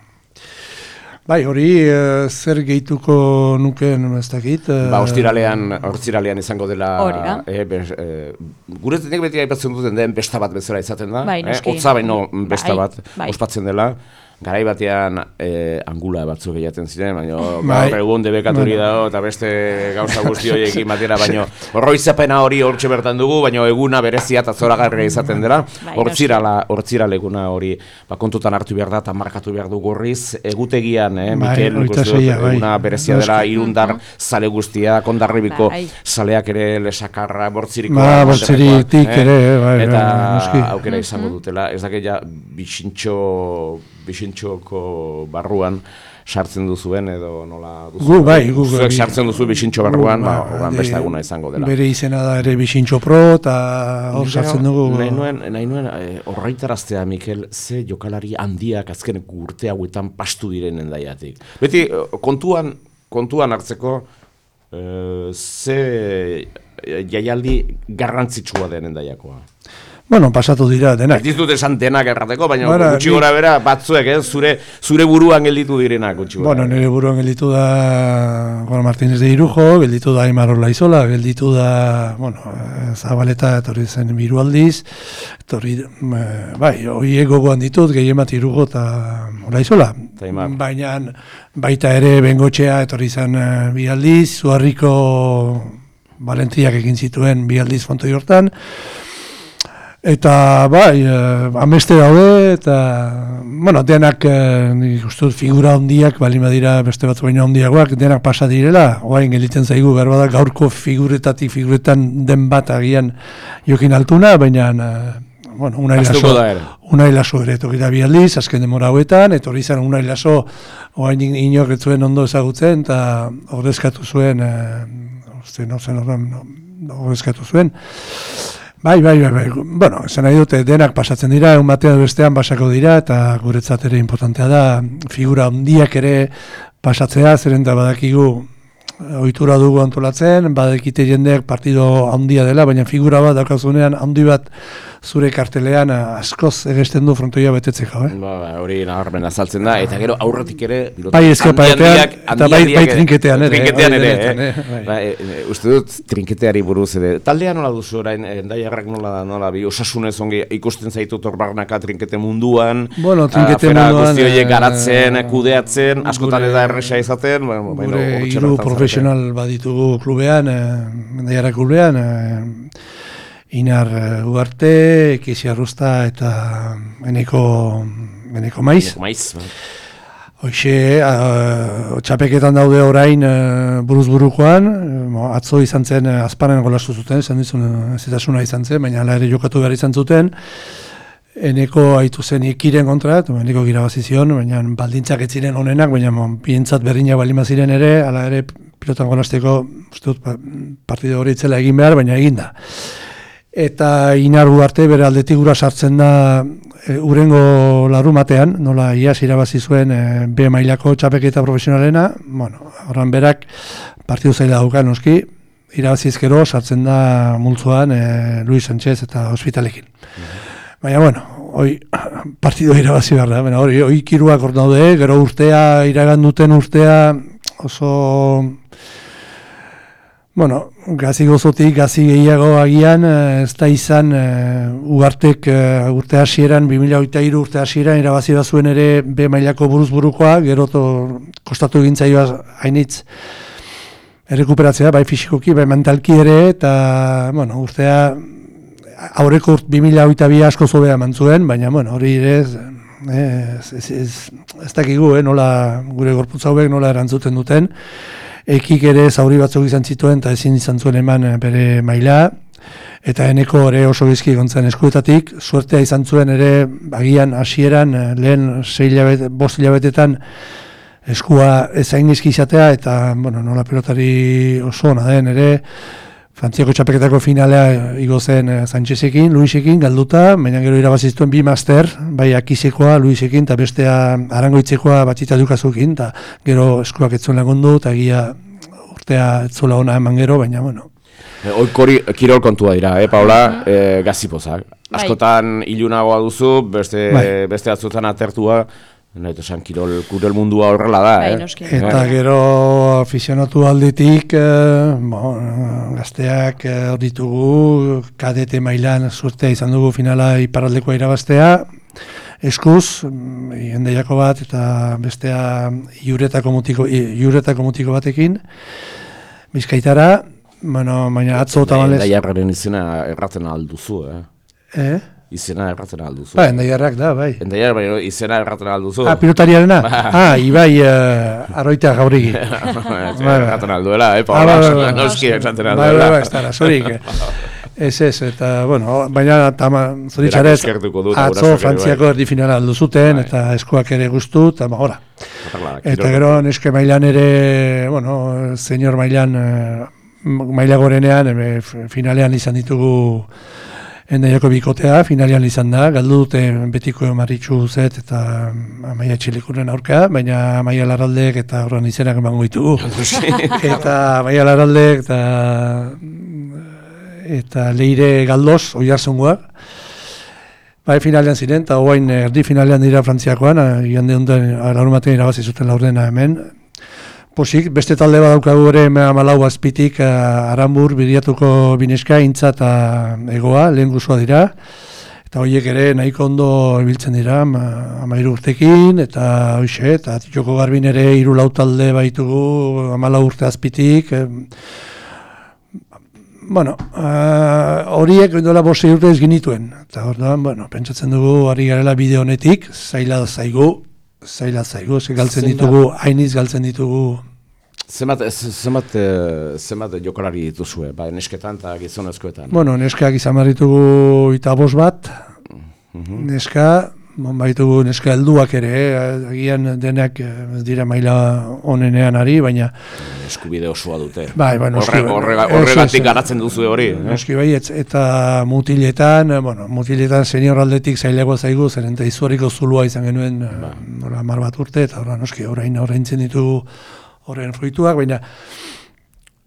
Bai, hori uh, zer gehituko nuken ez dakit. Uh, ba, ostiralean, ostiralean izango dela. Hori da. Eh, eh, Guretenek beti aipatzen duten den besta bat bezala izaten da. Bai, noski. Eh, Otza baino besta bai, bat bai. ospatzen dela. Garai batean eh, angula batzuk egiten ziren, baina bai. gaur egun debekaturi dago eta beste gauza guzti horiekin batera, baina horroizapena hori hortxe bertan dugu, baina eguna berezia eta zoragarria izaten dela. Hortzirala, hortzirala eguna hori ba, kontutan hartu behar da eta markatu behar du gorriz. Egutegian, eh, bai, Mikel, nik uste dut, eguna bai. berezia dela irundar zale guztia, kondarribiko bai. zaleak ere lesakarra, bortzirikoa. Ba, bortziritik eh? ere, bai, eta bai, aukera izango dutela. Ez dakit ja, bixintxo, bixintxoko barruan sartzen duzuen edo nola duzu. Gu, bai, gu. Zuek sartzen duzu bixintxo barruan, gu, ba, ba, ordan de, beste eguna izango dela. Bere izena da ere bixintxo pro, eta hor sartzen dugu. Nahi nuen, nahi nuen eh, horreitaraztea, Mikel, ze jokalari handiak azken urte hauetan pastu diren endaiatik. Beti, kontuan, kontuan hartzeko, eh, ze jaialdi garrantzitsua den endaiakoa. Bueno, pasatu dira denak. Ez dizut esan denak errateko, baina Bara, gutxi gora bera batzuek, eh, zure, zure buruan gelditu direnak gutxi gora. Bueno, nire buruan gelditu da Juan Martínez de Irujo, gelditu da Aimar Olaizola, gelditu da, bueno, Zabaleta etorri zen hiru aldiz, etorri, bai, horiek gogoan ditut, gehien bat Irujo eta Olaizola. Baina baita ere Bengotxea etorri zen bi aldiz, Zuharriko Valentiak egin zituen bi aldiz Fontoi hortan. Eta, bai, eh, ameste daude, eta, bueno, denak, eh, nik uste dut figura hondiak, balin badira beste batzu baina hondiagoak, denak pasa direla, oain geliten zaigu, behar bada gaurko figuretatik figuretan den bat agian jokin altuna, baina, eh, bueno, Unai Laso, Unai Laso ere etorri da bi aldiz, azken demora hauetan, etorri izan Unai Laso, oain inok ez zuen ondo ezagutzen, eta ordezkatu zuen, eh, uste, no zen horren, ordezkatu zuen, Bai, bai, bai, bai, bueno, esan nahi dute denak pasatzen dira, egun batean bestean pasako dira, eta guretzat ere importantea da, figura handiak ere pasatzea, zeren da badakigu, ohitura dugu antolatzen, badekite jendeak partido handia dela, baina figura bat daukazunean handi bat zure kartelean askoz egesten du frontoia betetzeko, eh? Ba, hori nabarmen azaltzen da, eta gero aurretik ere bai ezkepaetean, eta bai, bai trinketean ere. Trinketean ere, eh? Ba, e, uste dut trinketeari buruz ere. Taldea nola duzu orain, Endaiarrak nola da, nola bi, osasunez ongi ikusten zaitu torbarnaka trinkete munduan, bueno, trinkete munduan, guzti horiek garatzen, kudeatzen, askotan eta erresa izaten, bueno, gure hiru profesional baditugu klubean, Endaiarrak klubean, Inar Ugarte, Ekisi Arrusta eta Eneko, Eneko Maiz. Maiz. Hoxe, uh, txapeketan daude orain uh, buruz-burukoan, uh, atzo izan zen uh, azparen golastu zuten, esan dizun uh, zitasuna izan zen, baina ala ere jokatu behar izan zuten. Eneko haitu zen Ikiren kontra, Eneko girabazizion, baina baldintzak ez ziren onenak, baina bientzat berdinak balima ziren ere, ala ere pilotan golasteko, uste dut, partido hori itzela egin behar, baina egin da. Eta Inar Ugarte bere aldetik gura sartzen da e, urengo larumatean, nola iaz irabazi zuen e, B mailako txapeketa profesionalena, bueno, horran berak partidu zaila daukan noski, irabazi ezkero sartzen da multzuan e, Luis Sánchez eta Hospitalekin. Mm-hmm. Baina, bueno, hoi partidu irabazi behar da, baina hori, hoi kiruak hor daude, gero urtea, iragan duten urtea oso... Bueno, gazi gozotik, gazi gehiago agian, ez da izan uh, Ugartek uh, urte hasieran, bi mila hogeita hiru urte hasieran, irabazi bazuen ere B mailako buruz-burukoa, gero to, kostatu egin zaioa hainitz errekuperatzea, bai fisikoki, bai mentalki ere, eta bueno, urtea aurreko urt bi mila hogeita bi asko zobea mantzuen, baina bueno, hori ere ez, ez, ez, ez, ez dakigu, eh, nola gure gorputza hauek nola erantzuten duten. Ekik ere zauri batzuk izan zituen eta ezin izan zuen eman bere maila, eta Eneko ere oso bizki gontzen eskuetatik, suertea izan zuen ere agian hasieran lehen sei hilabete, bost hilabetetan eskua ezain izki izatea, eta bueno, nola pelotari oso ona den ere, Frantziako txapeketako finalea igo zen Sánchezekin, Luisekin, galduta, baina gero irabaziztuen bi master, bai Akisekoa, Luisekin, eta bestea Arangoitzekoa batxita dukazukin, eta gero eskuak etzuen lagundu, eta egia urtea etzola ona eman gero, baina, bueno. Oikori kirol kontua dira, eh, Paula, eh, gazipozak. Askotan ilunagoa duzu, beste, beste atzutan atertua, nahi esan kirol, kirol mundua horrela da, eh? Eta gero afizionatu aldetik, eh, bo, gazteak hor eh, ditugu, kadete mailan zuertea izan dugu finala iparraldekoa irabaztea, eskuz, Endaiako bat, eta bestea iuretako mutiko, iuretako mutiko batekin, Bizkaitara, bueno, baina atzo tamalez... Endaiarraren izena erraten alduzu, eh? Eh? Izena erratzen alduzu. Ba, Endaiarrak da, bai. Endaiarrak, bai, izena erratzen alduzu. Ah, pilotariarena? Ah, Ibai uh, Arroita Gaurigi. Erratzen alduela, eh, Paula, noski erratzen alduela. Bai, bai, bai, ez da, zorik. Ez ez, eta, bueno, baina zoritxarez, atzo Frantziako erdi finala aldu zuten, eta eskuak ere guztu, eta mahora. Eta gero, neske mailan ere, bueno, senior mailan, maila gorenean, finalean izan ditugu Endaiako bikotea, finalean izan da, galdu dute betiko Maritxu Zet eta Amaia Txilikuren aurka, baina Amaia Larraldek eta horren izenak emango ditugu. Eta Amaia Larraldek eta, eta Leire Galdoz, Oiarzungoak, bai finalean ziren, eta hoain erdi finalean dira Frantziakoan, igande honetan larumatean irabazi zuten laurdena hemen. Posik, beste talde badaukagu ere hamalau azpitik uh, Arambur, Biriatuko Bineska, Intza eta Egoa, lehen guzua dira. Eta horiek ere nahiko ondo ibiltzen dira, hamairu urtekin, eta hoxe, eta Joko Garbin ere hiru lau talde baitugu hamalau urte azpitik. Eh, bueno, uh, horiek dola boste urte ez ginituen. Eta hor da, bueno, pentsatzen dugu ari garela bide honetik, zaila zaigu, zaila zaigu, ze galtzen ditugu, hainiz galtzen ditugu. Zemat, zemat, zemat jokalari dituzue, ba, nesketan eta gizonezkoetan? Bueno, neskak izan behar ditugu eta bost bat, mm-hmm. Neska, bon, baitugu neska helduak ere, agian denak ez dira maila onenean ari, baina... Eskubide osoa dute. Bai, bai, Horre, horrega, horregatik garatzen duzu hori. Neski bai, eta mutiletan, bueno, mutiletan senior aldetik zailagoa zaigu, zeren eta izuarriko zulua izan genuen, ba. Mar bat urte, eta horra noski, orain oraintzen ditugu horren fruituak, baina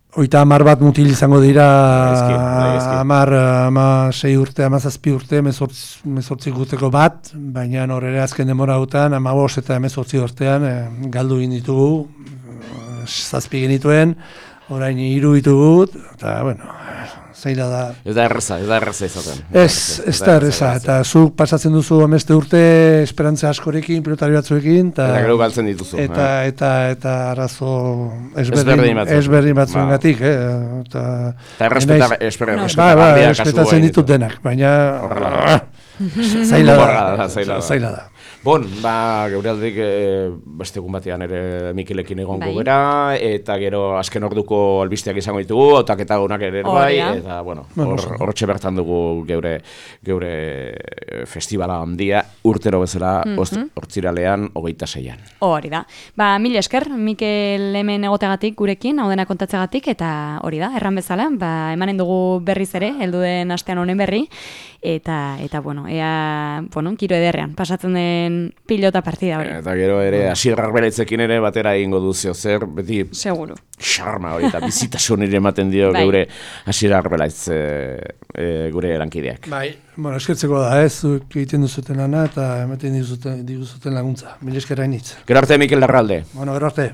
Oita hamar bat mutil izango dira, hamar, ama sei urte, ama zazpi urte, mezortzi guteko bat, baina horre azken demora gutan, ama bost eta mezortzi urtean e, galdu ditugu, zazpi genituen, orain hiru ditugu, eta, bueno, zaila da. Ez da erreza, ez da erreza izaten. Ez, ez da erreza, eta zuk pasatzen duzu ameste urte esperantza askorekin, pilotari batzuekin, eta gero galtzen dituzu. Eta, eh? eta, eta arazo ezberdin, ezberdin batzuen gatik, eh? Eta errespeta, errespetatzen ditut denak, baina zaila da, zaila da. Bon, ba, geure aldeik e, beste egun batean ere Mikilekin egongo bai. Gera, eta gero azken orduko albisteak izango ditugu, otaketa gunak ere bai, eta, bueno, hortxe hor bertan dugu geure, geure festivala handia, urtero bezala, mm-hmm. hortziralean, hogeita zeian. Hori da. Ba, mil esker, Mikel hemen egotegatik gurekin, hau dena kontatzegatik, eta hori da, erran bezala, ba, emanen dugu berriz ere, helduen astean honen berri, eta, eta bueno, ea, bueno, kiro ederrean, pasatzen den pilota partida hori. Eta gero ere, Asier Arbeletzekin ere batera egingo duzio zer, beti seguro. Xarma hori, eta bizitasun ere ematen dio bai. Geure Asier Arbeletz e, e, gure erankideak. Bai, bueno, eskertzeko da, ez, egiten duzuten lana eta ematen dizuten laguntza. Mil eskerra initz. Gero arte, Mikel Larralde. Bueno, gero arte.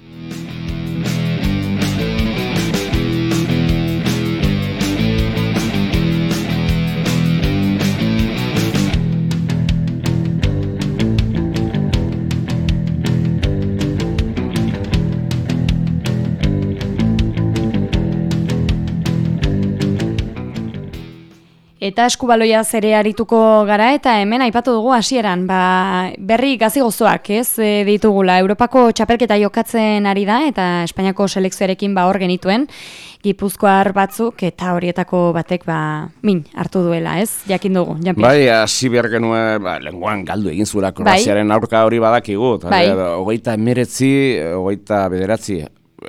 Eta eskubaloia zere arituko gara eta hemen aipatu dugu hasieran, ba, berri gazi gozoak, ez, e, ditugula. Europako txapelketa jokatzen ari da eta Espainiako selekzioarekin ba hor genituen, Gipuzkoar batzuk eta horietako batek ba min hartu duela, ez? Jakin dugu, Janpi. Bai, hasi behar genuen, ba, lenguan galdu egin zuela Kroaziaren bai. Aurka hori badakigu. Bai. Hogeita emeretzi, hogeita bederatzi,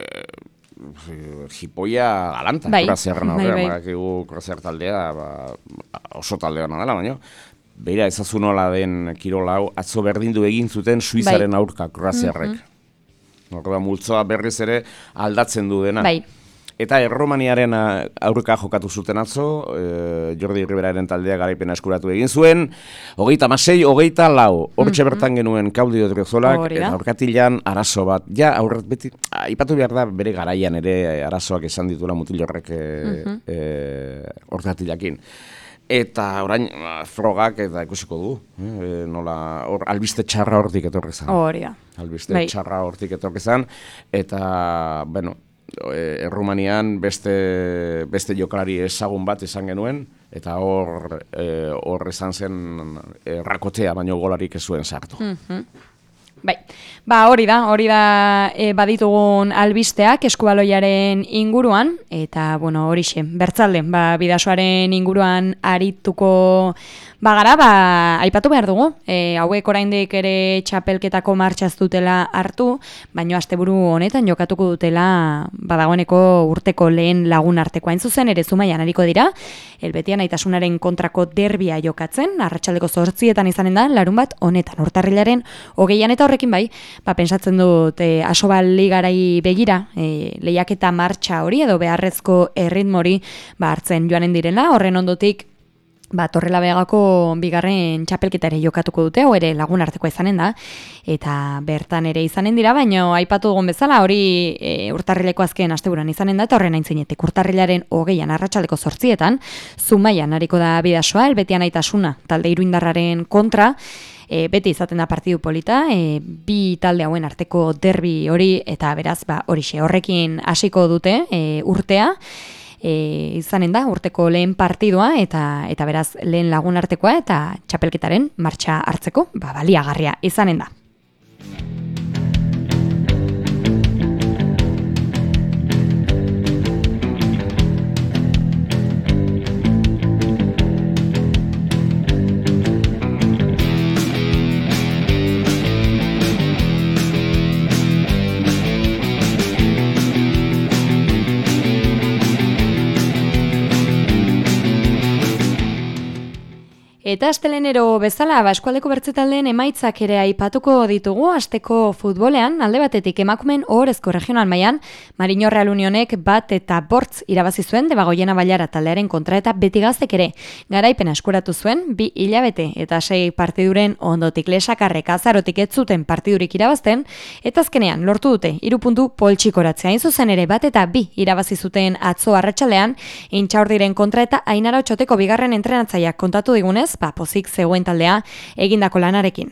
jipoia galanta, bai, Kroaziarren aurrean, bai, bai. Kroaziar taldea ba, oso taldea dela, baina beira ezazu nola den kirola hau, atzo berdindu egin zuten Suizaren bai. Aurka Kroaziarrek. Mm-hmm. Horrela multzoa berriz ere aldatzen du dena. Bai. Eta Erromaniaren aurka jokatu zuten atzo, e, Jordi Riberaren taldea garaipena eskuratu egin zuen, hogeita masei, hogeita lau, hortxe mm-hmm. bertan genuen Kaudio Driozolak, eta aurkatilan arazo bat, ja aurret beti, aipatu behar da bere garaian ere arazoak esan ditula mutil horrek mm-hmm. e, aurkatilakin. Eta orain frogak eta ikusiko du, e, nola hor albiste txarra hortik etorri zan. Hori da. Albiste bai. Txarra hortik etorri zan, eta, bueno, Errumanian beste, beste jokalari ezagun bat izan genuen, eta hor e, hor izan zen errakotea, baino golarik ez zuen sartu. Mm-hmm. Bai, ba hori da, hori da e, baditugun albisteak eskubaloiaren inguruan, eta bueno, horixe, bertzalde, ba, bidasoaren inguruan arituko bagara, ba, aipatu behar dugu, e, hauek oraindik ere txapelketako martxaz dutela hartu, baino asteburu honetan jokatuko dutela badagoeneko urteko lehen lagun arteko hain zuzen, ere Zumaian ariko dira, Helbetian Aitasunaren kontrako derbia jokatzen, arratsaldeko zortzietan izanen da, larun bat honetan, urtarrilaren hogeian eta horrekin bai, ba, pensatzen dut e, Asobal ligarai begira, e, lehiaketa martxa hori edo beharrezko erritmori ba, hartzen joanen direla, horren ondotik ba, Torrelavegako bigarren txapelketa ere jokatuko dute, hau ere lagun artekoa izanen da, eta bertan ere izanen dira, baina aipatu dugun bezala, hori e, urtarrileko azken asteburuan izanen da, eta horren aintzinetik urtarrilaren hogeian arratsaldeko zortzietan, Zumaian ariko da bidasoa, Helbetian Aitasuna, talde iruindarraren kontra, e, beti izaten da partidu polita, e, bi talde hauen arteko derbi hori, eta beraz, ba, horixe, horrekin hasiko dute e, urtea, E, izanen da urteko lehen partidua eta eta beraz lehen lagun artekoa eta txapelketaren martxa hartzeko ba, baliagarria izanen da. Eta astelenero bezala, ba, eskualdeko bertzetaldeen emaitzak ere aipatuko ditugu, asteko futbolean, alde batetik emakumen ohorezko regional mailan, Mariño Real Unionek bat eta bortz irabazi zuen Debagoiena Bailara taldearen kontra eta beti gaztek ere garaipena eskuratu zuen, bi hilabete eta sei partiduren ondotik lesakarrek azarotik ez zuten partidurik irabazten, eta azkenean lortu dute hiru puntu poltsikoratzea. Hain zuzen ere bat eta bi irabazi zuten atzo arratsaldean Intxaurdiren kontra eta Ainara Otxoteko bigarren entrenatzaileak kontatu digunez, ba, pozik zegoen taldea egindako lanarekin.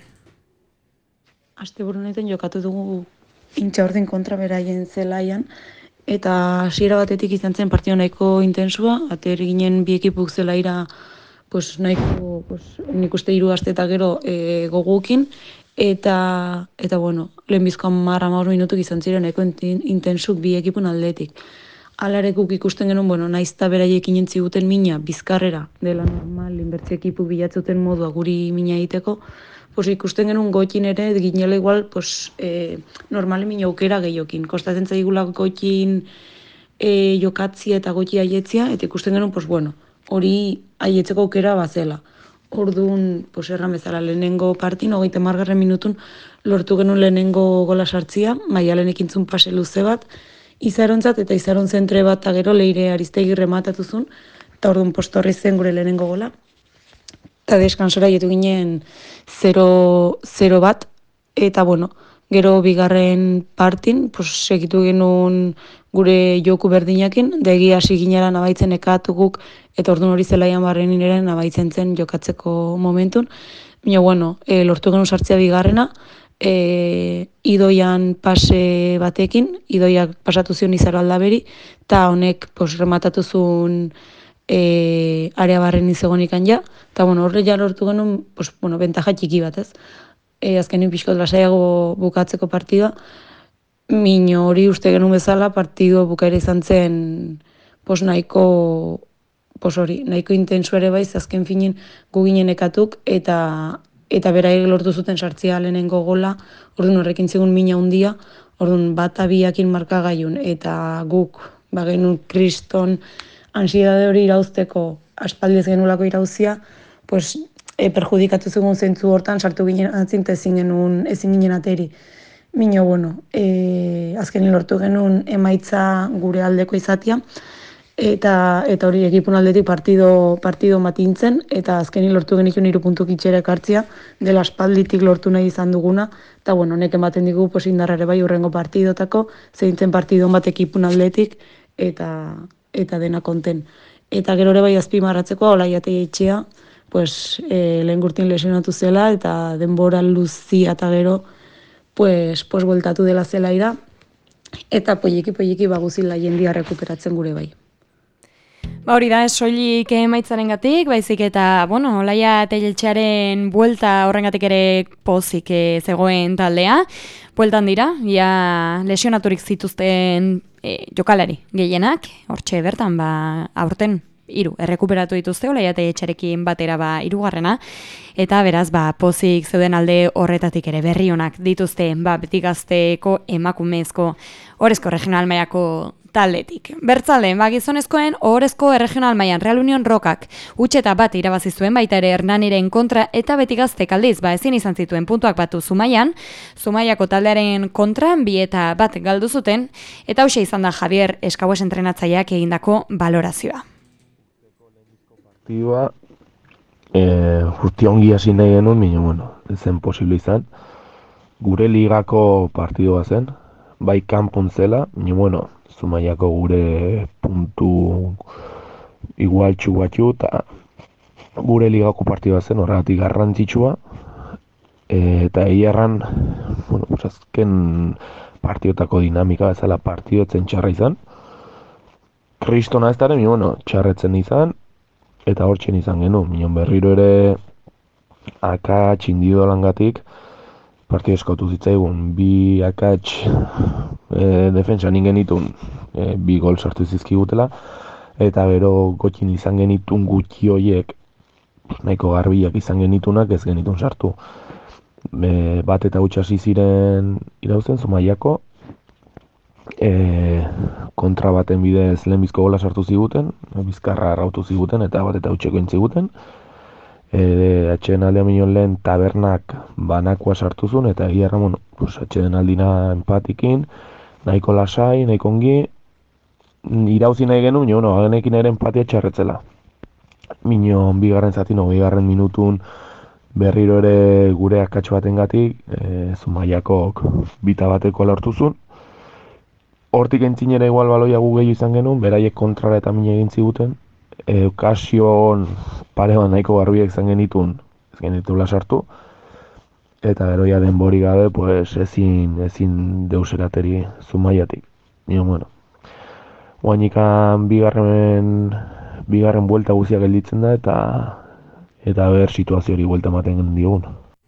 Asteburu honetan jokatu dugu Intxaurdin kontra beraien zelaian, eta hasiera batetik izan zen partida nahiko intensua, ater ginen bi ekipuk zelaira pues, nahiko, pues, nik uste hiru aste eta gero e, gogukin, eta, eta bueno, lehenbizko hamar hamabost minutuk izan ziren nahiko intensuk bi ekipun aldetik. Alarekuk ikusten genuen, bueno, naizta beraiek inentziguten mina bizkarrera dela normal, inbertzi ekipu bilatzuten modua guri mina egiteko, pues ikusten genuen goitin ere, ginela igual, pues, e, normalen mina aukera gehiokin. Kostatzen zaigula goitin e, jokatzia eta goiti aietzia, eta ikusten genuen, pues, bueno, hori aietzeko aukera bazela. Orduan, pues, erran bezala, lehenengo partin, hogeita hamargarren minutun, lortu genuen lehenengo gola sartzia, Maialen ekintzun pase luze bat, Izarontzat eta Izaron zentre bat eta gero Leire Aristegi rematatu zuen, eta orduan postorri zen gure lehenengo gola. Eta deskansora jetu ginen zero bat, eta bueno, gero bigarren partin, pues, segitu genuen gure joku berdinakin, degi hasi ginera nabaitzen ekatuguk, eta orduan hori zelaian barrenin ere nabaitzen zen jokatzeko momentun. Baina, bueno, e, lortu genuen sartzea bigarrena, E, idoian pase batekin, idoiak pasatu zion Izaro Aldaberi, eta honek pues, rematatu zuen e, area barren izegoenikan ja, eta bueno, horre ja lortu genuen pues, bueno, bentaja txiki bat, ez? E, azkenin pixkot lasaiago bukatzeko partida, mino hori uste genuen bezala, partido bukaera izan zen pues, nahiko, pues, hori, nahiko intensu ere baiz, azken finin gu ginen ekatuk, eta eta beraiek lortu zuten sartzea lehenengo gola, orduan horrekin zigun mina handia, orduan bat abiakin markagaiun, eta guk, ba genuen kriston ansiedade hori irauzteko aspaldiz genulako irauzia, pues, e, perjudikatu zigun zentzu hortan, sartu ginen atzinte ezin genuen, ezin ginen ateri. Mino, bueno, e, azkenin lortu genuen emaitza gure aldeko izatia, Eta, eta hori ekipun aldetik partido, partido matintzen, eta azkenin lortu genituen hiru puntuk itxerek hartzia, dela aspalditik lortu nahi izan duguna, eta bueno, honek ematen digu pues, indarrare bai urrengo partidotako, zeintzen partidon bat ekipun aldetik, eta, eta dena konten. Eta gero ere bai azpimarratzeko, hola jatea itxea, pues, e, lehen gurtin lesionatu zela, eta denbora luzia eta gero, pues, pues, bueltatu dela zelaira, eta poiliki poiliki baguzila jendia rekuperatzen gure bai. Ba hori da, ez soilik emaitzarengatik, baizik eta, bueno, Olaia Telletxearen buelta horrengatik ere pozik zegoen taldea. Bueltan dira, ja lesionaturik zituzten e, jokalari gehienak, hortxe bertan, ba, aurten hiru errekuperatu dituzte, Olaia Telletxearekin batera ba hirugarrena, eta beraz, ba, pozik zeuden alde horretatik ere berri onak dituzte, ba, beti gazteko emakumezko ohorezko regional mailako taldetik. Bertzalde, ba, gizonezkoen ohorezko erregional mailan Real Union Rokak utxeta bat irabazi zuen baita ere Hernaniren kontra eta beti gaztek aldiz, ba, ezin izan zituen puntuak batu Zumaian, Zumaiako taldearen kontra bi eta bat galdu zuten, eta hauxe izan da Javier Eskaues entrenatzaileak egindako balorazioa. Partidua, eh, justi ongi hasi nahi genuen, baina, bueno, ez zen posible izan. Gure ligako partidua zen, bai kanpon zela, baina, bueno, Zumaiako gure puntu igualtxu batxu, eta gure ligako partidua zen, horregatik garrantzitsua. E, eta egiarran, bueno, azken partidotako dinamika bezala partidotzen txarra izan. Kristona ez daren, bueno, txarretzen izan, eta hortzen izan genuen. Minon berriro ere akatx indido langatik, partido eskautu zitzaigun, bi akatx e, defensa ningen itun e, bi gol sartu zizkigutela, eta gero gotxin izan genitun gutxi horiek nahiko garbiak izan genitunak ez genitun sartu. E, bat eta utxasi ziren irauzen Zumaiako, e, kontra baten bidez lehenbizko gola sartu ziguten, bizkarra arrautu ziguten eta bat eta utxeko intziguten, e, atxeden aldea minon lehen tabernak banakoa sartu zuen, eta egia erran, bueno, pues, atxeden aldina empatikin, nahiko lasai, nahiko ongi, irauzi nahi genuen, jo, no, agenekin ere empatia txarretzela. Minon, bigarren zatin, no, bigarren minutun berriro ere gure akatxo batengatik, e, Zumaiakok bita bateko lortu zuen. Hortik entzinera igual baloia gu gehiago izan genuen, beraiek kontrara eta mine egin ziguten. E, okasion pare bat nahiko garbiak izan genitun, ez genitula sartu. Eta geroia denbori gabe, pues, ezin, ezin deuserateri Zumaiatik. Nio, bueno. Oainikan bigarren, bigarren buelta guztiak gelditzen da, eta eta ber situazio hori buelta ematen digun.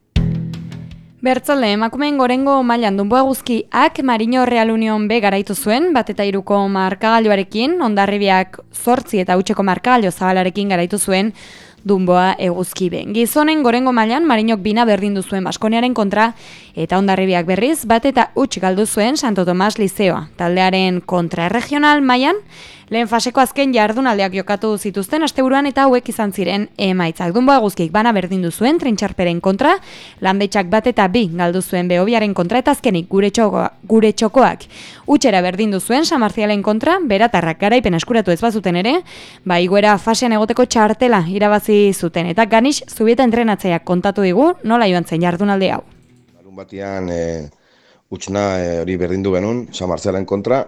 Bertzalde, emakumeen gorengo mailan Dunboa Guzkiak Marino Real Union B garaitu zuen, bat eta hiruko markagailuarekin, Hondarribiak zortzi eta hutseko markagailu zabalarekin garaitu zuen Dunboa Eguzki B. Gizonen gorengo mailan Marinok bina berdindu zuen Baskoniaren kontra, eta Hondarribiak berriz bat eta huts galdu zuen Santo Tomas Lizeoa. Taldearen kontra erregional mailan, lehen faseko azken jardunaldeak jokatu zituzten asteburuan eta hauek izan ziren emaitzak. Dunboa Guzkik bana berdindu zuen Trintxarperen kontra, Landetxak bat eta bi galdu zuen Behobiaren kontra, eta azkenik gure, txoko, gure txokoak utxera berdindu zuen San Marzialen kontra, beratarrak garaipen eskuratu ez bazuten ere, ba iguera fasean egoteko txartela irabazi zuten, eta Ganix Zubieta entrenatzaileak kontatu digu nola joan zen jardunalde hau. Larun batean e, utxna hori e, berdindu genuen San Marzialen kontra,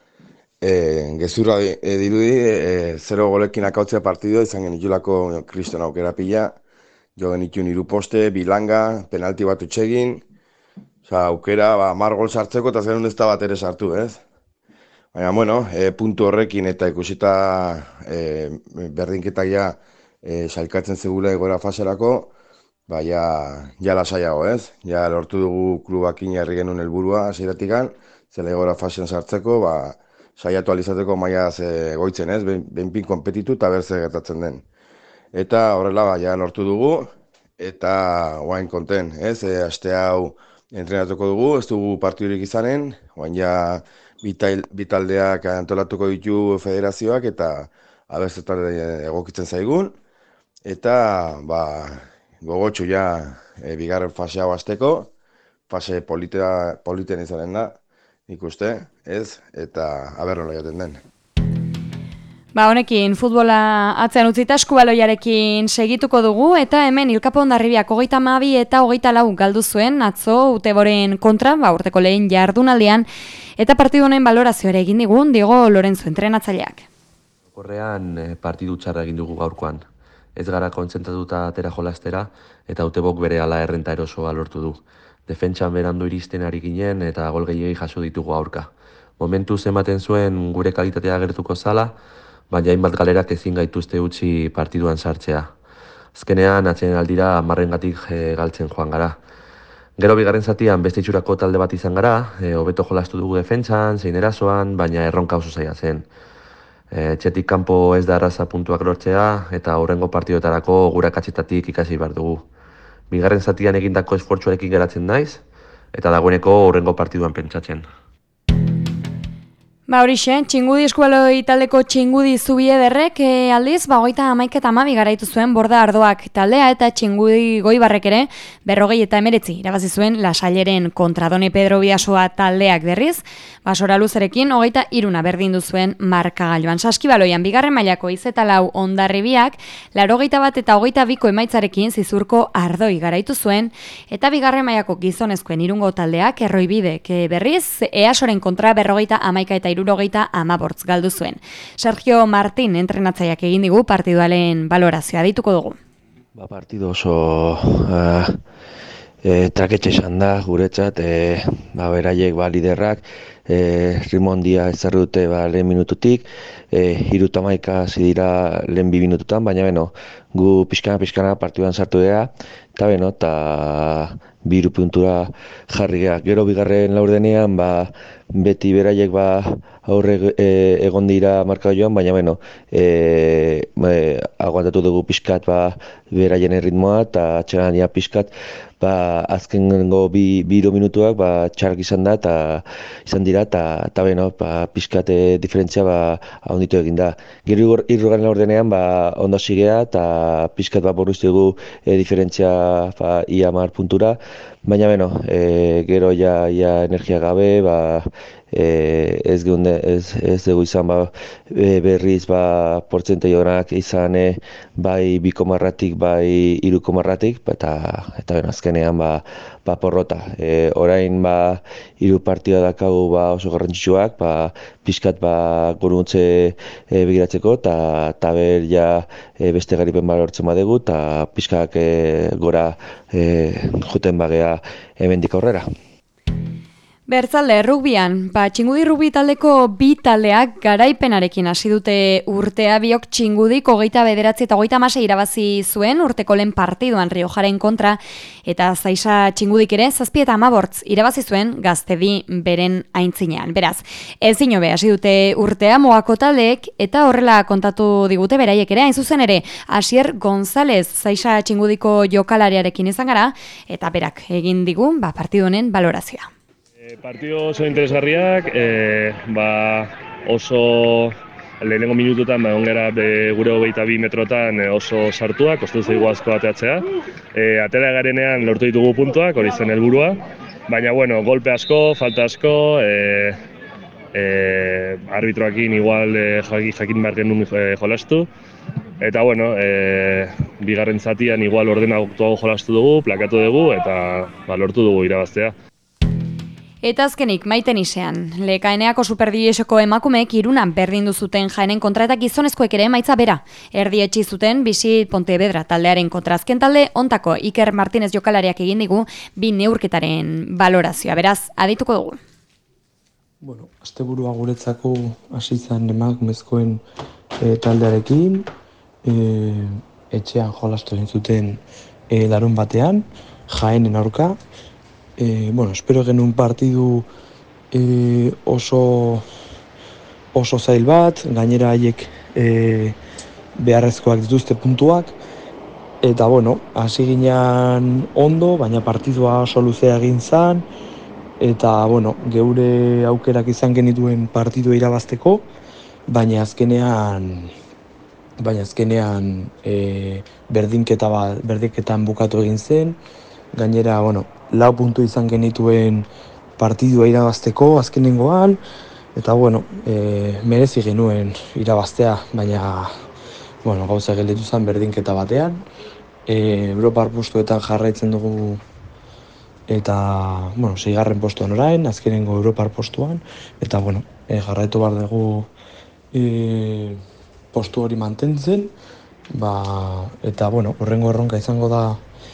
E, gezurra e, dirudi, e, zero golekin akautzea partido, izan genitulako kriston aukera pila, jo genitun hiru poste, bilanga, penalti bat utxegin, oza, aukera, ba, mar gol sartzeko eta zer ez da bat ere sartu, ez? Baina, bueno, e, puntu horrekin eta ikusita e, berdinketak ja e, sailkatzen zegula egoera faserako, ba, ja, ja lasaiago, ez? Ja lortu dugu klubakin jarri genuen helburua hasieratik, zela egoera fasean sartzeko, ba, saiatu alizateko maiaz egoitzen, ez? Behinpin konpetitu eta berze gertatzen den. Eta horrela, ba, ja lortu dugu, eta oain konten, ez? E, aste hau entrenatuko dugu, ez dugu partidurik izanen, oain ja bitaldeak antolatuko ditu federazioak, eta abertzetan egokitzen zaigun, eta ba, gogotxu ja e, bigarren fase hau azteko, fase polita, politen izanen da, ikuste, ez, eta aber nola jaten den. Ba, honekin, futbola atzean utzita eskubaloiarekin segituko dugu, eta hemen Ilkapo Hondarribiak hogeita hamabi eta hogeita lau galdu zuen atzo Uteboren kontra, ba, urteko lehen jardunaldean, eta partidu honen balorazioa egin digun Diego Lorenzo entrenatzaileak. Horrean partidu txarra egin dugu gaurkoan. Ez gara kontzentratuta atera jolastera, eta Utebok bere ala errenta erosoa lortu du. Defentsan berandu iristen ari ginen eta gol gehiegi jaso ditugu aurka. Momentu ematen zuen gure kalitatea agertuko zala, baina hainbat galerak ezin gaituzte utzi partiduan sartzea. Azkenean atzenen aldira marrengatik e, galtzen joan gara. Gero bigarren zatian beste itxurako talde bat izan gara, e, hobeto jolastu dugu defentsan, zein erasoan, baina erronka oso zaila zen. E, txetik kanpo ez da arraza puntuak lortzea eta horrengo partidoetarako gure akatzetatik ikasi behar dugu. Bigarren zatian egindako esfortzuarekin geratzen naiz, eta dagoeneko horrengo partiduan pentsatzen. Ba horixe, Txingudi eskubaloi taldeko Txingudi Zubiederrek e, aldiz, ba hogeita hamaika eta hamabi garaitu zuen Borda Ardoak taldea, eta Txingudi Goibarrek ere berrogei eta emeretzi irabazi zuen Lasaileren kontra. Done Pedro Bidasoa taldeak berriz, basora luzerekin hogeita iruna berdindu zuen markagailuan. Saskibaloian bigarren mailako izeta lau Hondarribiak, laurogeita bat eta hogeita biko emaitzarekin Zizurko Ardoi garaitu zuen, eta bigarren mailako gizonezkoen Irungo taldeak Erroibidek e, berriz, Easoren kontra berrogeita hamaika eta irurogeita amabortz galdu zuen. Sergio Martin entrenatzaileak egin digu partidualen balorazioa dituko dugu. Ba, partidu oso uh, e, traketxe esan da guretzat, e, ba, beraiek ba, liderrak, e, Rimondia ezarri dute ba, lehen minututik, e, hiruta maika zidira lehen bi minututan, baina beno, gu pixkana-pixkana partiduan sartu dira, eta beno, eta biru puntura jarri geha. Gero bigarren laurdenean, ba, beti beraiek ba, aurre e, egon dira marka joan, baina beno, e, e, aguantatu kontrolatu dugu pixkat ba, beraien erritmoa eta atxegaldia pixkat ba, azkenengo bi, bi hiru minutuak ba, txarrak izan da eta izan dira eta eta beno, ba, pixkat e, diferentzia ba, ahonditu egin da. Gero hirugarren ordenean ba, ondo sigea eta pixkat ba, borruztu dugu e, diferentzia ba, ia hamar puntura, baina beno, e, gero ja, ja energia gabe, ba, e, ez, geunde, ez, ez dugu izan ba, e, berriz ba, portzentei honak izan e, bai bi komarratik, bai hiru komarratik, eta, eta beno, azkenean ba, ba porrota. E, orain ba, hiru partida dakagu ba, oso garrantzitsuak, ba, pixkat ba, goruntze e, begiratzeko, eta ber ja e, beste garipen balortzen badegu, eta pixkak e, gora e, juten bagea hemendik aurrera. Bertzalde, rugbian, ba, Txingudi rugbi taldeko bi taldeak garaipenarekin hasi dute urtea, biok Txingudik hogeita bederatzi eta hogeita hamasei irabazi zuen urteko lehen partiduan Riojaren kontra, eta Zaisa Txingudik ere zazpi eta hamabortz irabazi zuen Gaztedi beren aintzinean. Beraz, ezin hobe hasi dute urtea Moako taldeek, eta horrela kontatu digute beraiek ere, hain zuzen ere, Asier González Zaisa Txingudiko jokalariarekin izan gara, eta berak egin digu ba, partidu honen balorazioa. Partido oso interesgarriak, e, ba, oso lehenengo minututan ba, ongera be, gure hogeita bi metrotan e, oso sartuak, kostu zaigu asko ateatzea. E, atera garenean lortu ditugu puntuak, hori zen helburua, baina bueno, golpe asko, falta asko, e, e, arbitroakin igual e, jakin behar genuen e, jolastu. Eta bueno, e, bigarren zatian igual ordenatuago jolastu dugu, plakatu dugu eta ba, lortu dugu irabaztea. Eta azkenik, maiten isean, Lekaeneako superdiviesoko emakumeek irunan berdin duzuten Jaenen kontra eta gizonezkoek ere emaitza bera. Erdietsi zuten bizi Pontevedra taldearen kontra. Azken talde ontako Iker Martinez jokalariak egin digu bi neurketaren balorazioa. Beraz, adituko dugu. Bueno, asteburua guretzako hasi zen emakumezkoen e, taldearekin, e, etxean jolastu egin zuten e, larun batean, Jaenen aurka. E, bueno, espero genuen partidu e, oso, oso zail bat, gainera haiek e, beharrezkoak dituzte puntuak, eta bueno, hasi ginean ondo, baina partidua oso luzea egin zen, eta bueno, geure aukerak izan genituen partidua irabazteko, baina azkenean baina azkenean e, berdinketa bat, berdinketan bukatu egin zen, gainera, bueno, lau puntu izan genituen partidua irabazteko azkenengoan, eta bueno, e, merezi genuen irabaztea, baina bueno, gauza gelditu zen berdinketa batean. E, Europar postuetan jarraitzen dugu eta bueno, seigarren postuan orain, azkenengo Europar postuan, eta bueno, e, jarraitu behar dugu e, postu hori mantentzen, ba, eta bueno, horrengo erronka izango da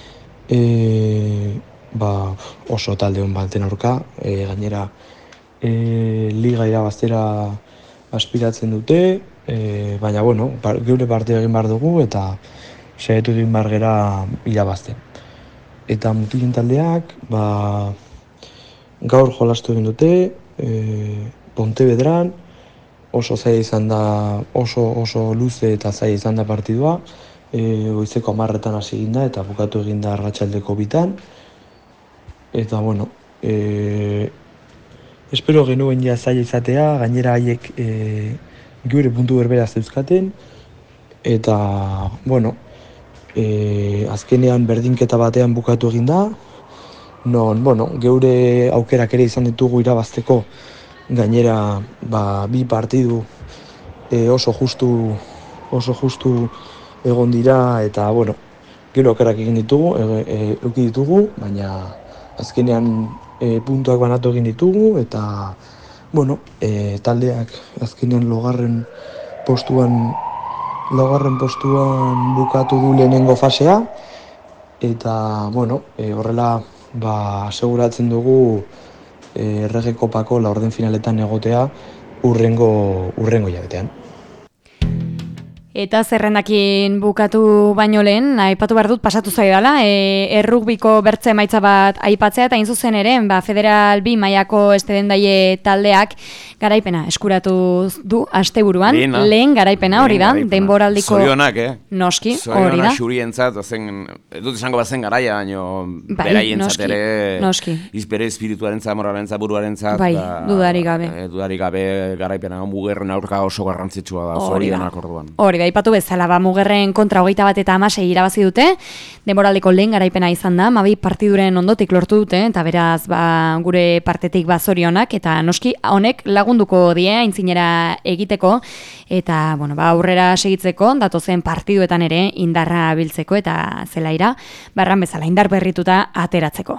e, ba, oso talde hon baten aurka, e, gainera e, liga irabaztera aspiratzen dute, e, baina bueno, par, geure partida egin behar dugu eta saiatu egin behar gera irabazten. Eta mutilen taldeak, ba, gaur jolastu egin dute, e, Pontevedran, oso zaila izan da, oso, oso luze eta zaila izan da partidua, e, goizeko hamarretan hasi egin da eta bukatu egin da arratsaldeko bitan. Eta, bueno, e, espero genuen ja zaila izatea, gainera haiek e, geure puntu berbera zeuzkaten, eta, bueno, e, azkenean berdinketa batean bukatu egin da, non, bueno, geure aukerak ere izan ditugu irabazteko, gainera, ba, bi partidu e, oso justu, oso justu egon dira, eta, bueno, geure aukerak egin ditugu, e, e, euki ditugu, baina azkenean e, puntuak banatu egin ditugu, eta bueno, e, taldeak azkenean logarren postuan logarren postuan bukatu du lehenengo fasea, eta bueno, e, horrela ba, aseguratzen dugu e, Errege Kopako laurden finaletan egotea urrengo urrengo hilabetean. Eta zerrendakin bukatu baino lehen, aipatu behar dut pasatu zaidala, e, errugbiko bertze emaitza bat aipatzea, eta zuzen ere, ba, Federal B mailako estedendaie taldeak garaipena eskuratu du asteburuan, Bina. lehen garaipena hori da, Garaipena. denboraldiko Zorionak, eh? noski, hori Zorionak da. xurientzat, ozen, ez dut esango bazen garaia, baino Bai, beraientzat noski, ere, noski. izbere espirituarentzat, moralentzat, buruarentzat, Bai, da, dudarik gabe. E, dudarik gabe garaipena mugerren aurka oso garrantzitsua da, Hori da. zorionak orduan. Hori da, ipatu bezala, ba, mugerren kontra hogeita bat eta amasei irabazi dute, denboraldiko lehen garaipena izan da, mabi partiduren ondotik lortu dute, eta beraz, ba, gure partetik bazorionak, eta noski honek lagunduko die aintzinera egiteko, eta, bueno, ba, aurrera segitzeko, datozen partiduetan ere indarra biltzeko, eta zelaira, barran bezala, indar berrituta ateratzeko.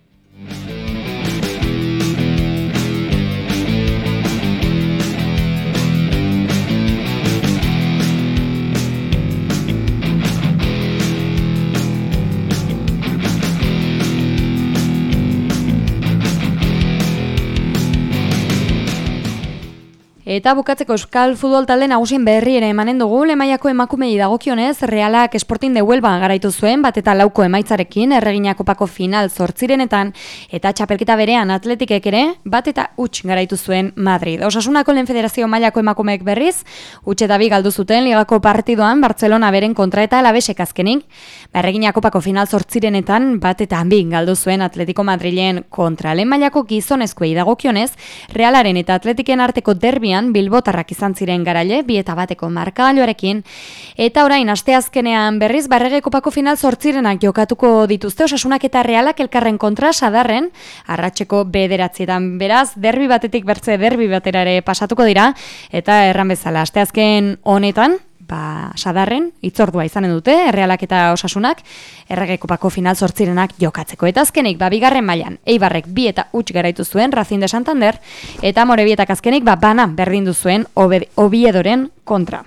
Eta bukatzeko Euskal Futbol talde nagusien berri ere emanen dugu, Lemaiako emakumei dagokionez, Realak Sporting de Huelva garaitu zuen, bat eta lauko emaitzarekin, Erregina Kopako final zortzirenetan, eta txapelketa berean Atletikek ere, bat eta huts garaitu zuen Madrid. Osasunako lehen federazio mailako emakumeek berriz, huts eta bi galdu zuten ligako partidoan Barcelona beren kontra eta Alavesek azkenik, Erregina Kopako final zortzirenetan, bat eta bi galdu zuen Atletico Madrilen kontra. Lehen mailako gizonezkoei dagokionez, Realaren eta Atletiken arteko derbian Bilbotarrak izan ziren garaile, bi eta bateko markagailuarekin, eta orain asteazkenean berriz Barrege Kopako final zortzirenak jokatuko dituzte Osasunak eta Realak elkarren kontra Sadarren, arratseko bederatzietan, beraz, derbi batetik bertze derbi batera ere pasatuko dira, eta erran bezala, asteazken honetan, ba, Sadarren, itzordua izanen dute, Realak eta Osasunak, Errege Kopako final zortzirenak jokatzeko. Eta azkenik, ba, bigarren mailan, Eibarrek bi eta huts garaitu zuen, Racing de Santander, eta Morebietak azkenik, ba, bana berdindu zuen Oviedoren kontra.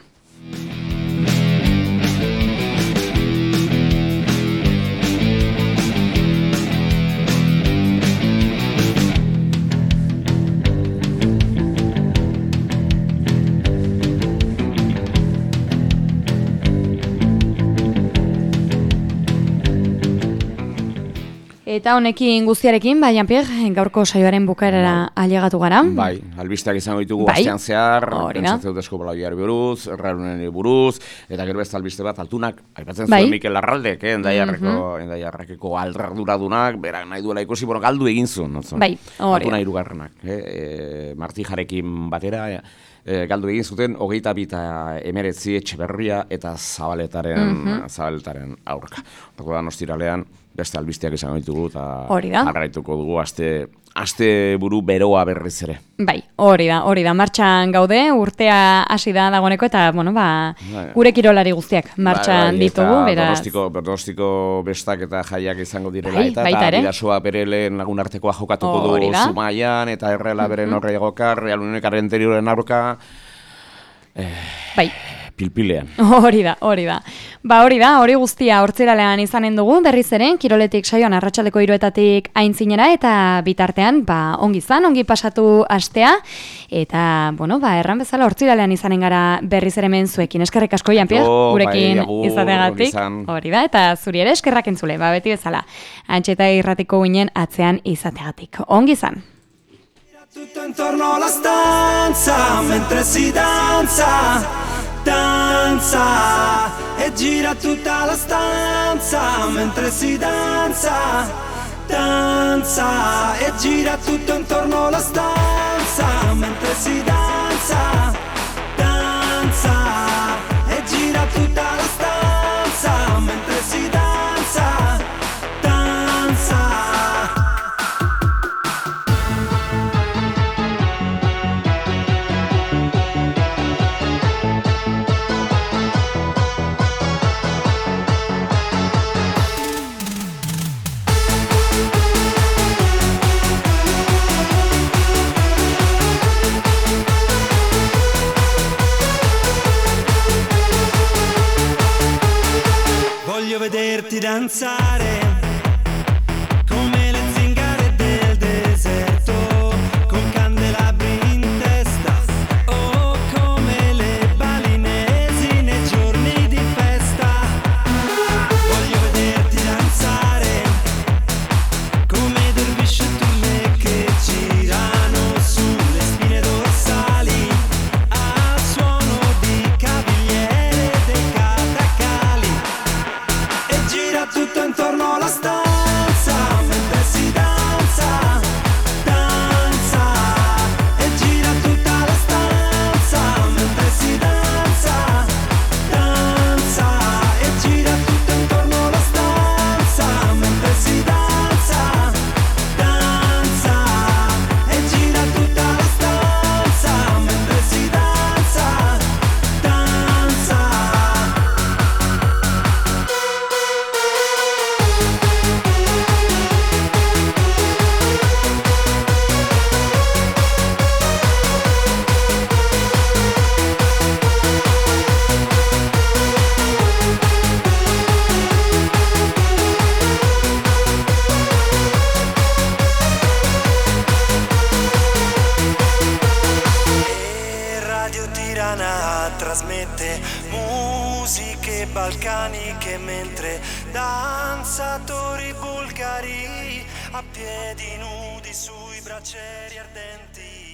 Eta honekin guztiarekin, bai, Jean-Pierre, gaurko saioaren bukaerara ailegatu gara. Bai, albisteak izango ditugu bai. astean zehar, Hori da. pentsatzen dut esko balabiari buruz, erraluneni buruz, eta gero beste albiste bat altunak, aipatzen Bai. zuen Mikel Arraldek, eh, endaiarreko, Mhm. endaiarrekeko aldraduradunak, berak nahi duela ikusi, bueno, galdu egin zuen. Otzon. Bai, hori Altuna da. hirugarrenak, eh, e, Martijarekin batera, e, e, galdu egin zuten, hogeita bita emeretzi Etxeberria eta Zabaletaren, Mhm. Zabaletaren aurka. Orduan ostiralean, beste albisteak izango ditugu, eta Hori da. jarraituko dugu aste, aste buru beroa berriz ere. Bai, hori da, hori da, martxan gaude, urtea hasi da dagoeneko, eta, bueno, ba, Bai. gure kirolari guztiak martxan Bai, bai, ditugu, eta beraz. Donostiko, Donostiko bestak eta jaiak izango direla, Bai, eta, baita eta ere. Bidasoa bere lehen lagun artekoa jokatuko Hori du da. Zumaian, eta Errela beren Mhm. horre egoka, Real Unionekaren anterioren aurka, eh, Bai. pilpilean. Hori da, hori da. Ba hori da, hori guztia hortziralean izanen dugu, berriz ere, kiroletik saioan arratsaldeko hiruetatik aintzinera, eta bitartean, ba, ongi izan, ongi pasatu astea, eta, bueno, ba, erran bezala hortziralean izanen gara berriz ere hemen zuekin. Eskerrik asko, Jean-Pierre, Jo, gurekin bai, agur, izategatik. ongi izan. Hori da, eta zuri ere eskerrak entzule, ba, beti bezala. Antxeta irratiko ginen atzean izategatik. Ongi izan. Tutto intorno alla stanza, mentre si danza, danza, e gira tutta la stanza, mentre si danza, danza, e gira tutto intorno alla stanza, mentre si danza, danza, e gira tutta la stanza, mentre si danza, danza. Voglio vederti danzare come le zingare del deserto, con candelabri in testa, o come le balinesi nei giorni Tirana trasmette musiche balcaniche mentre danzatori bulgari a piedi nudi sui braccieri ardenti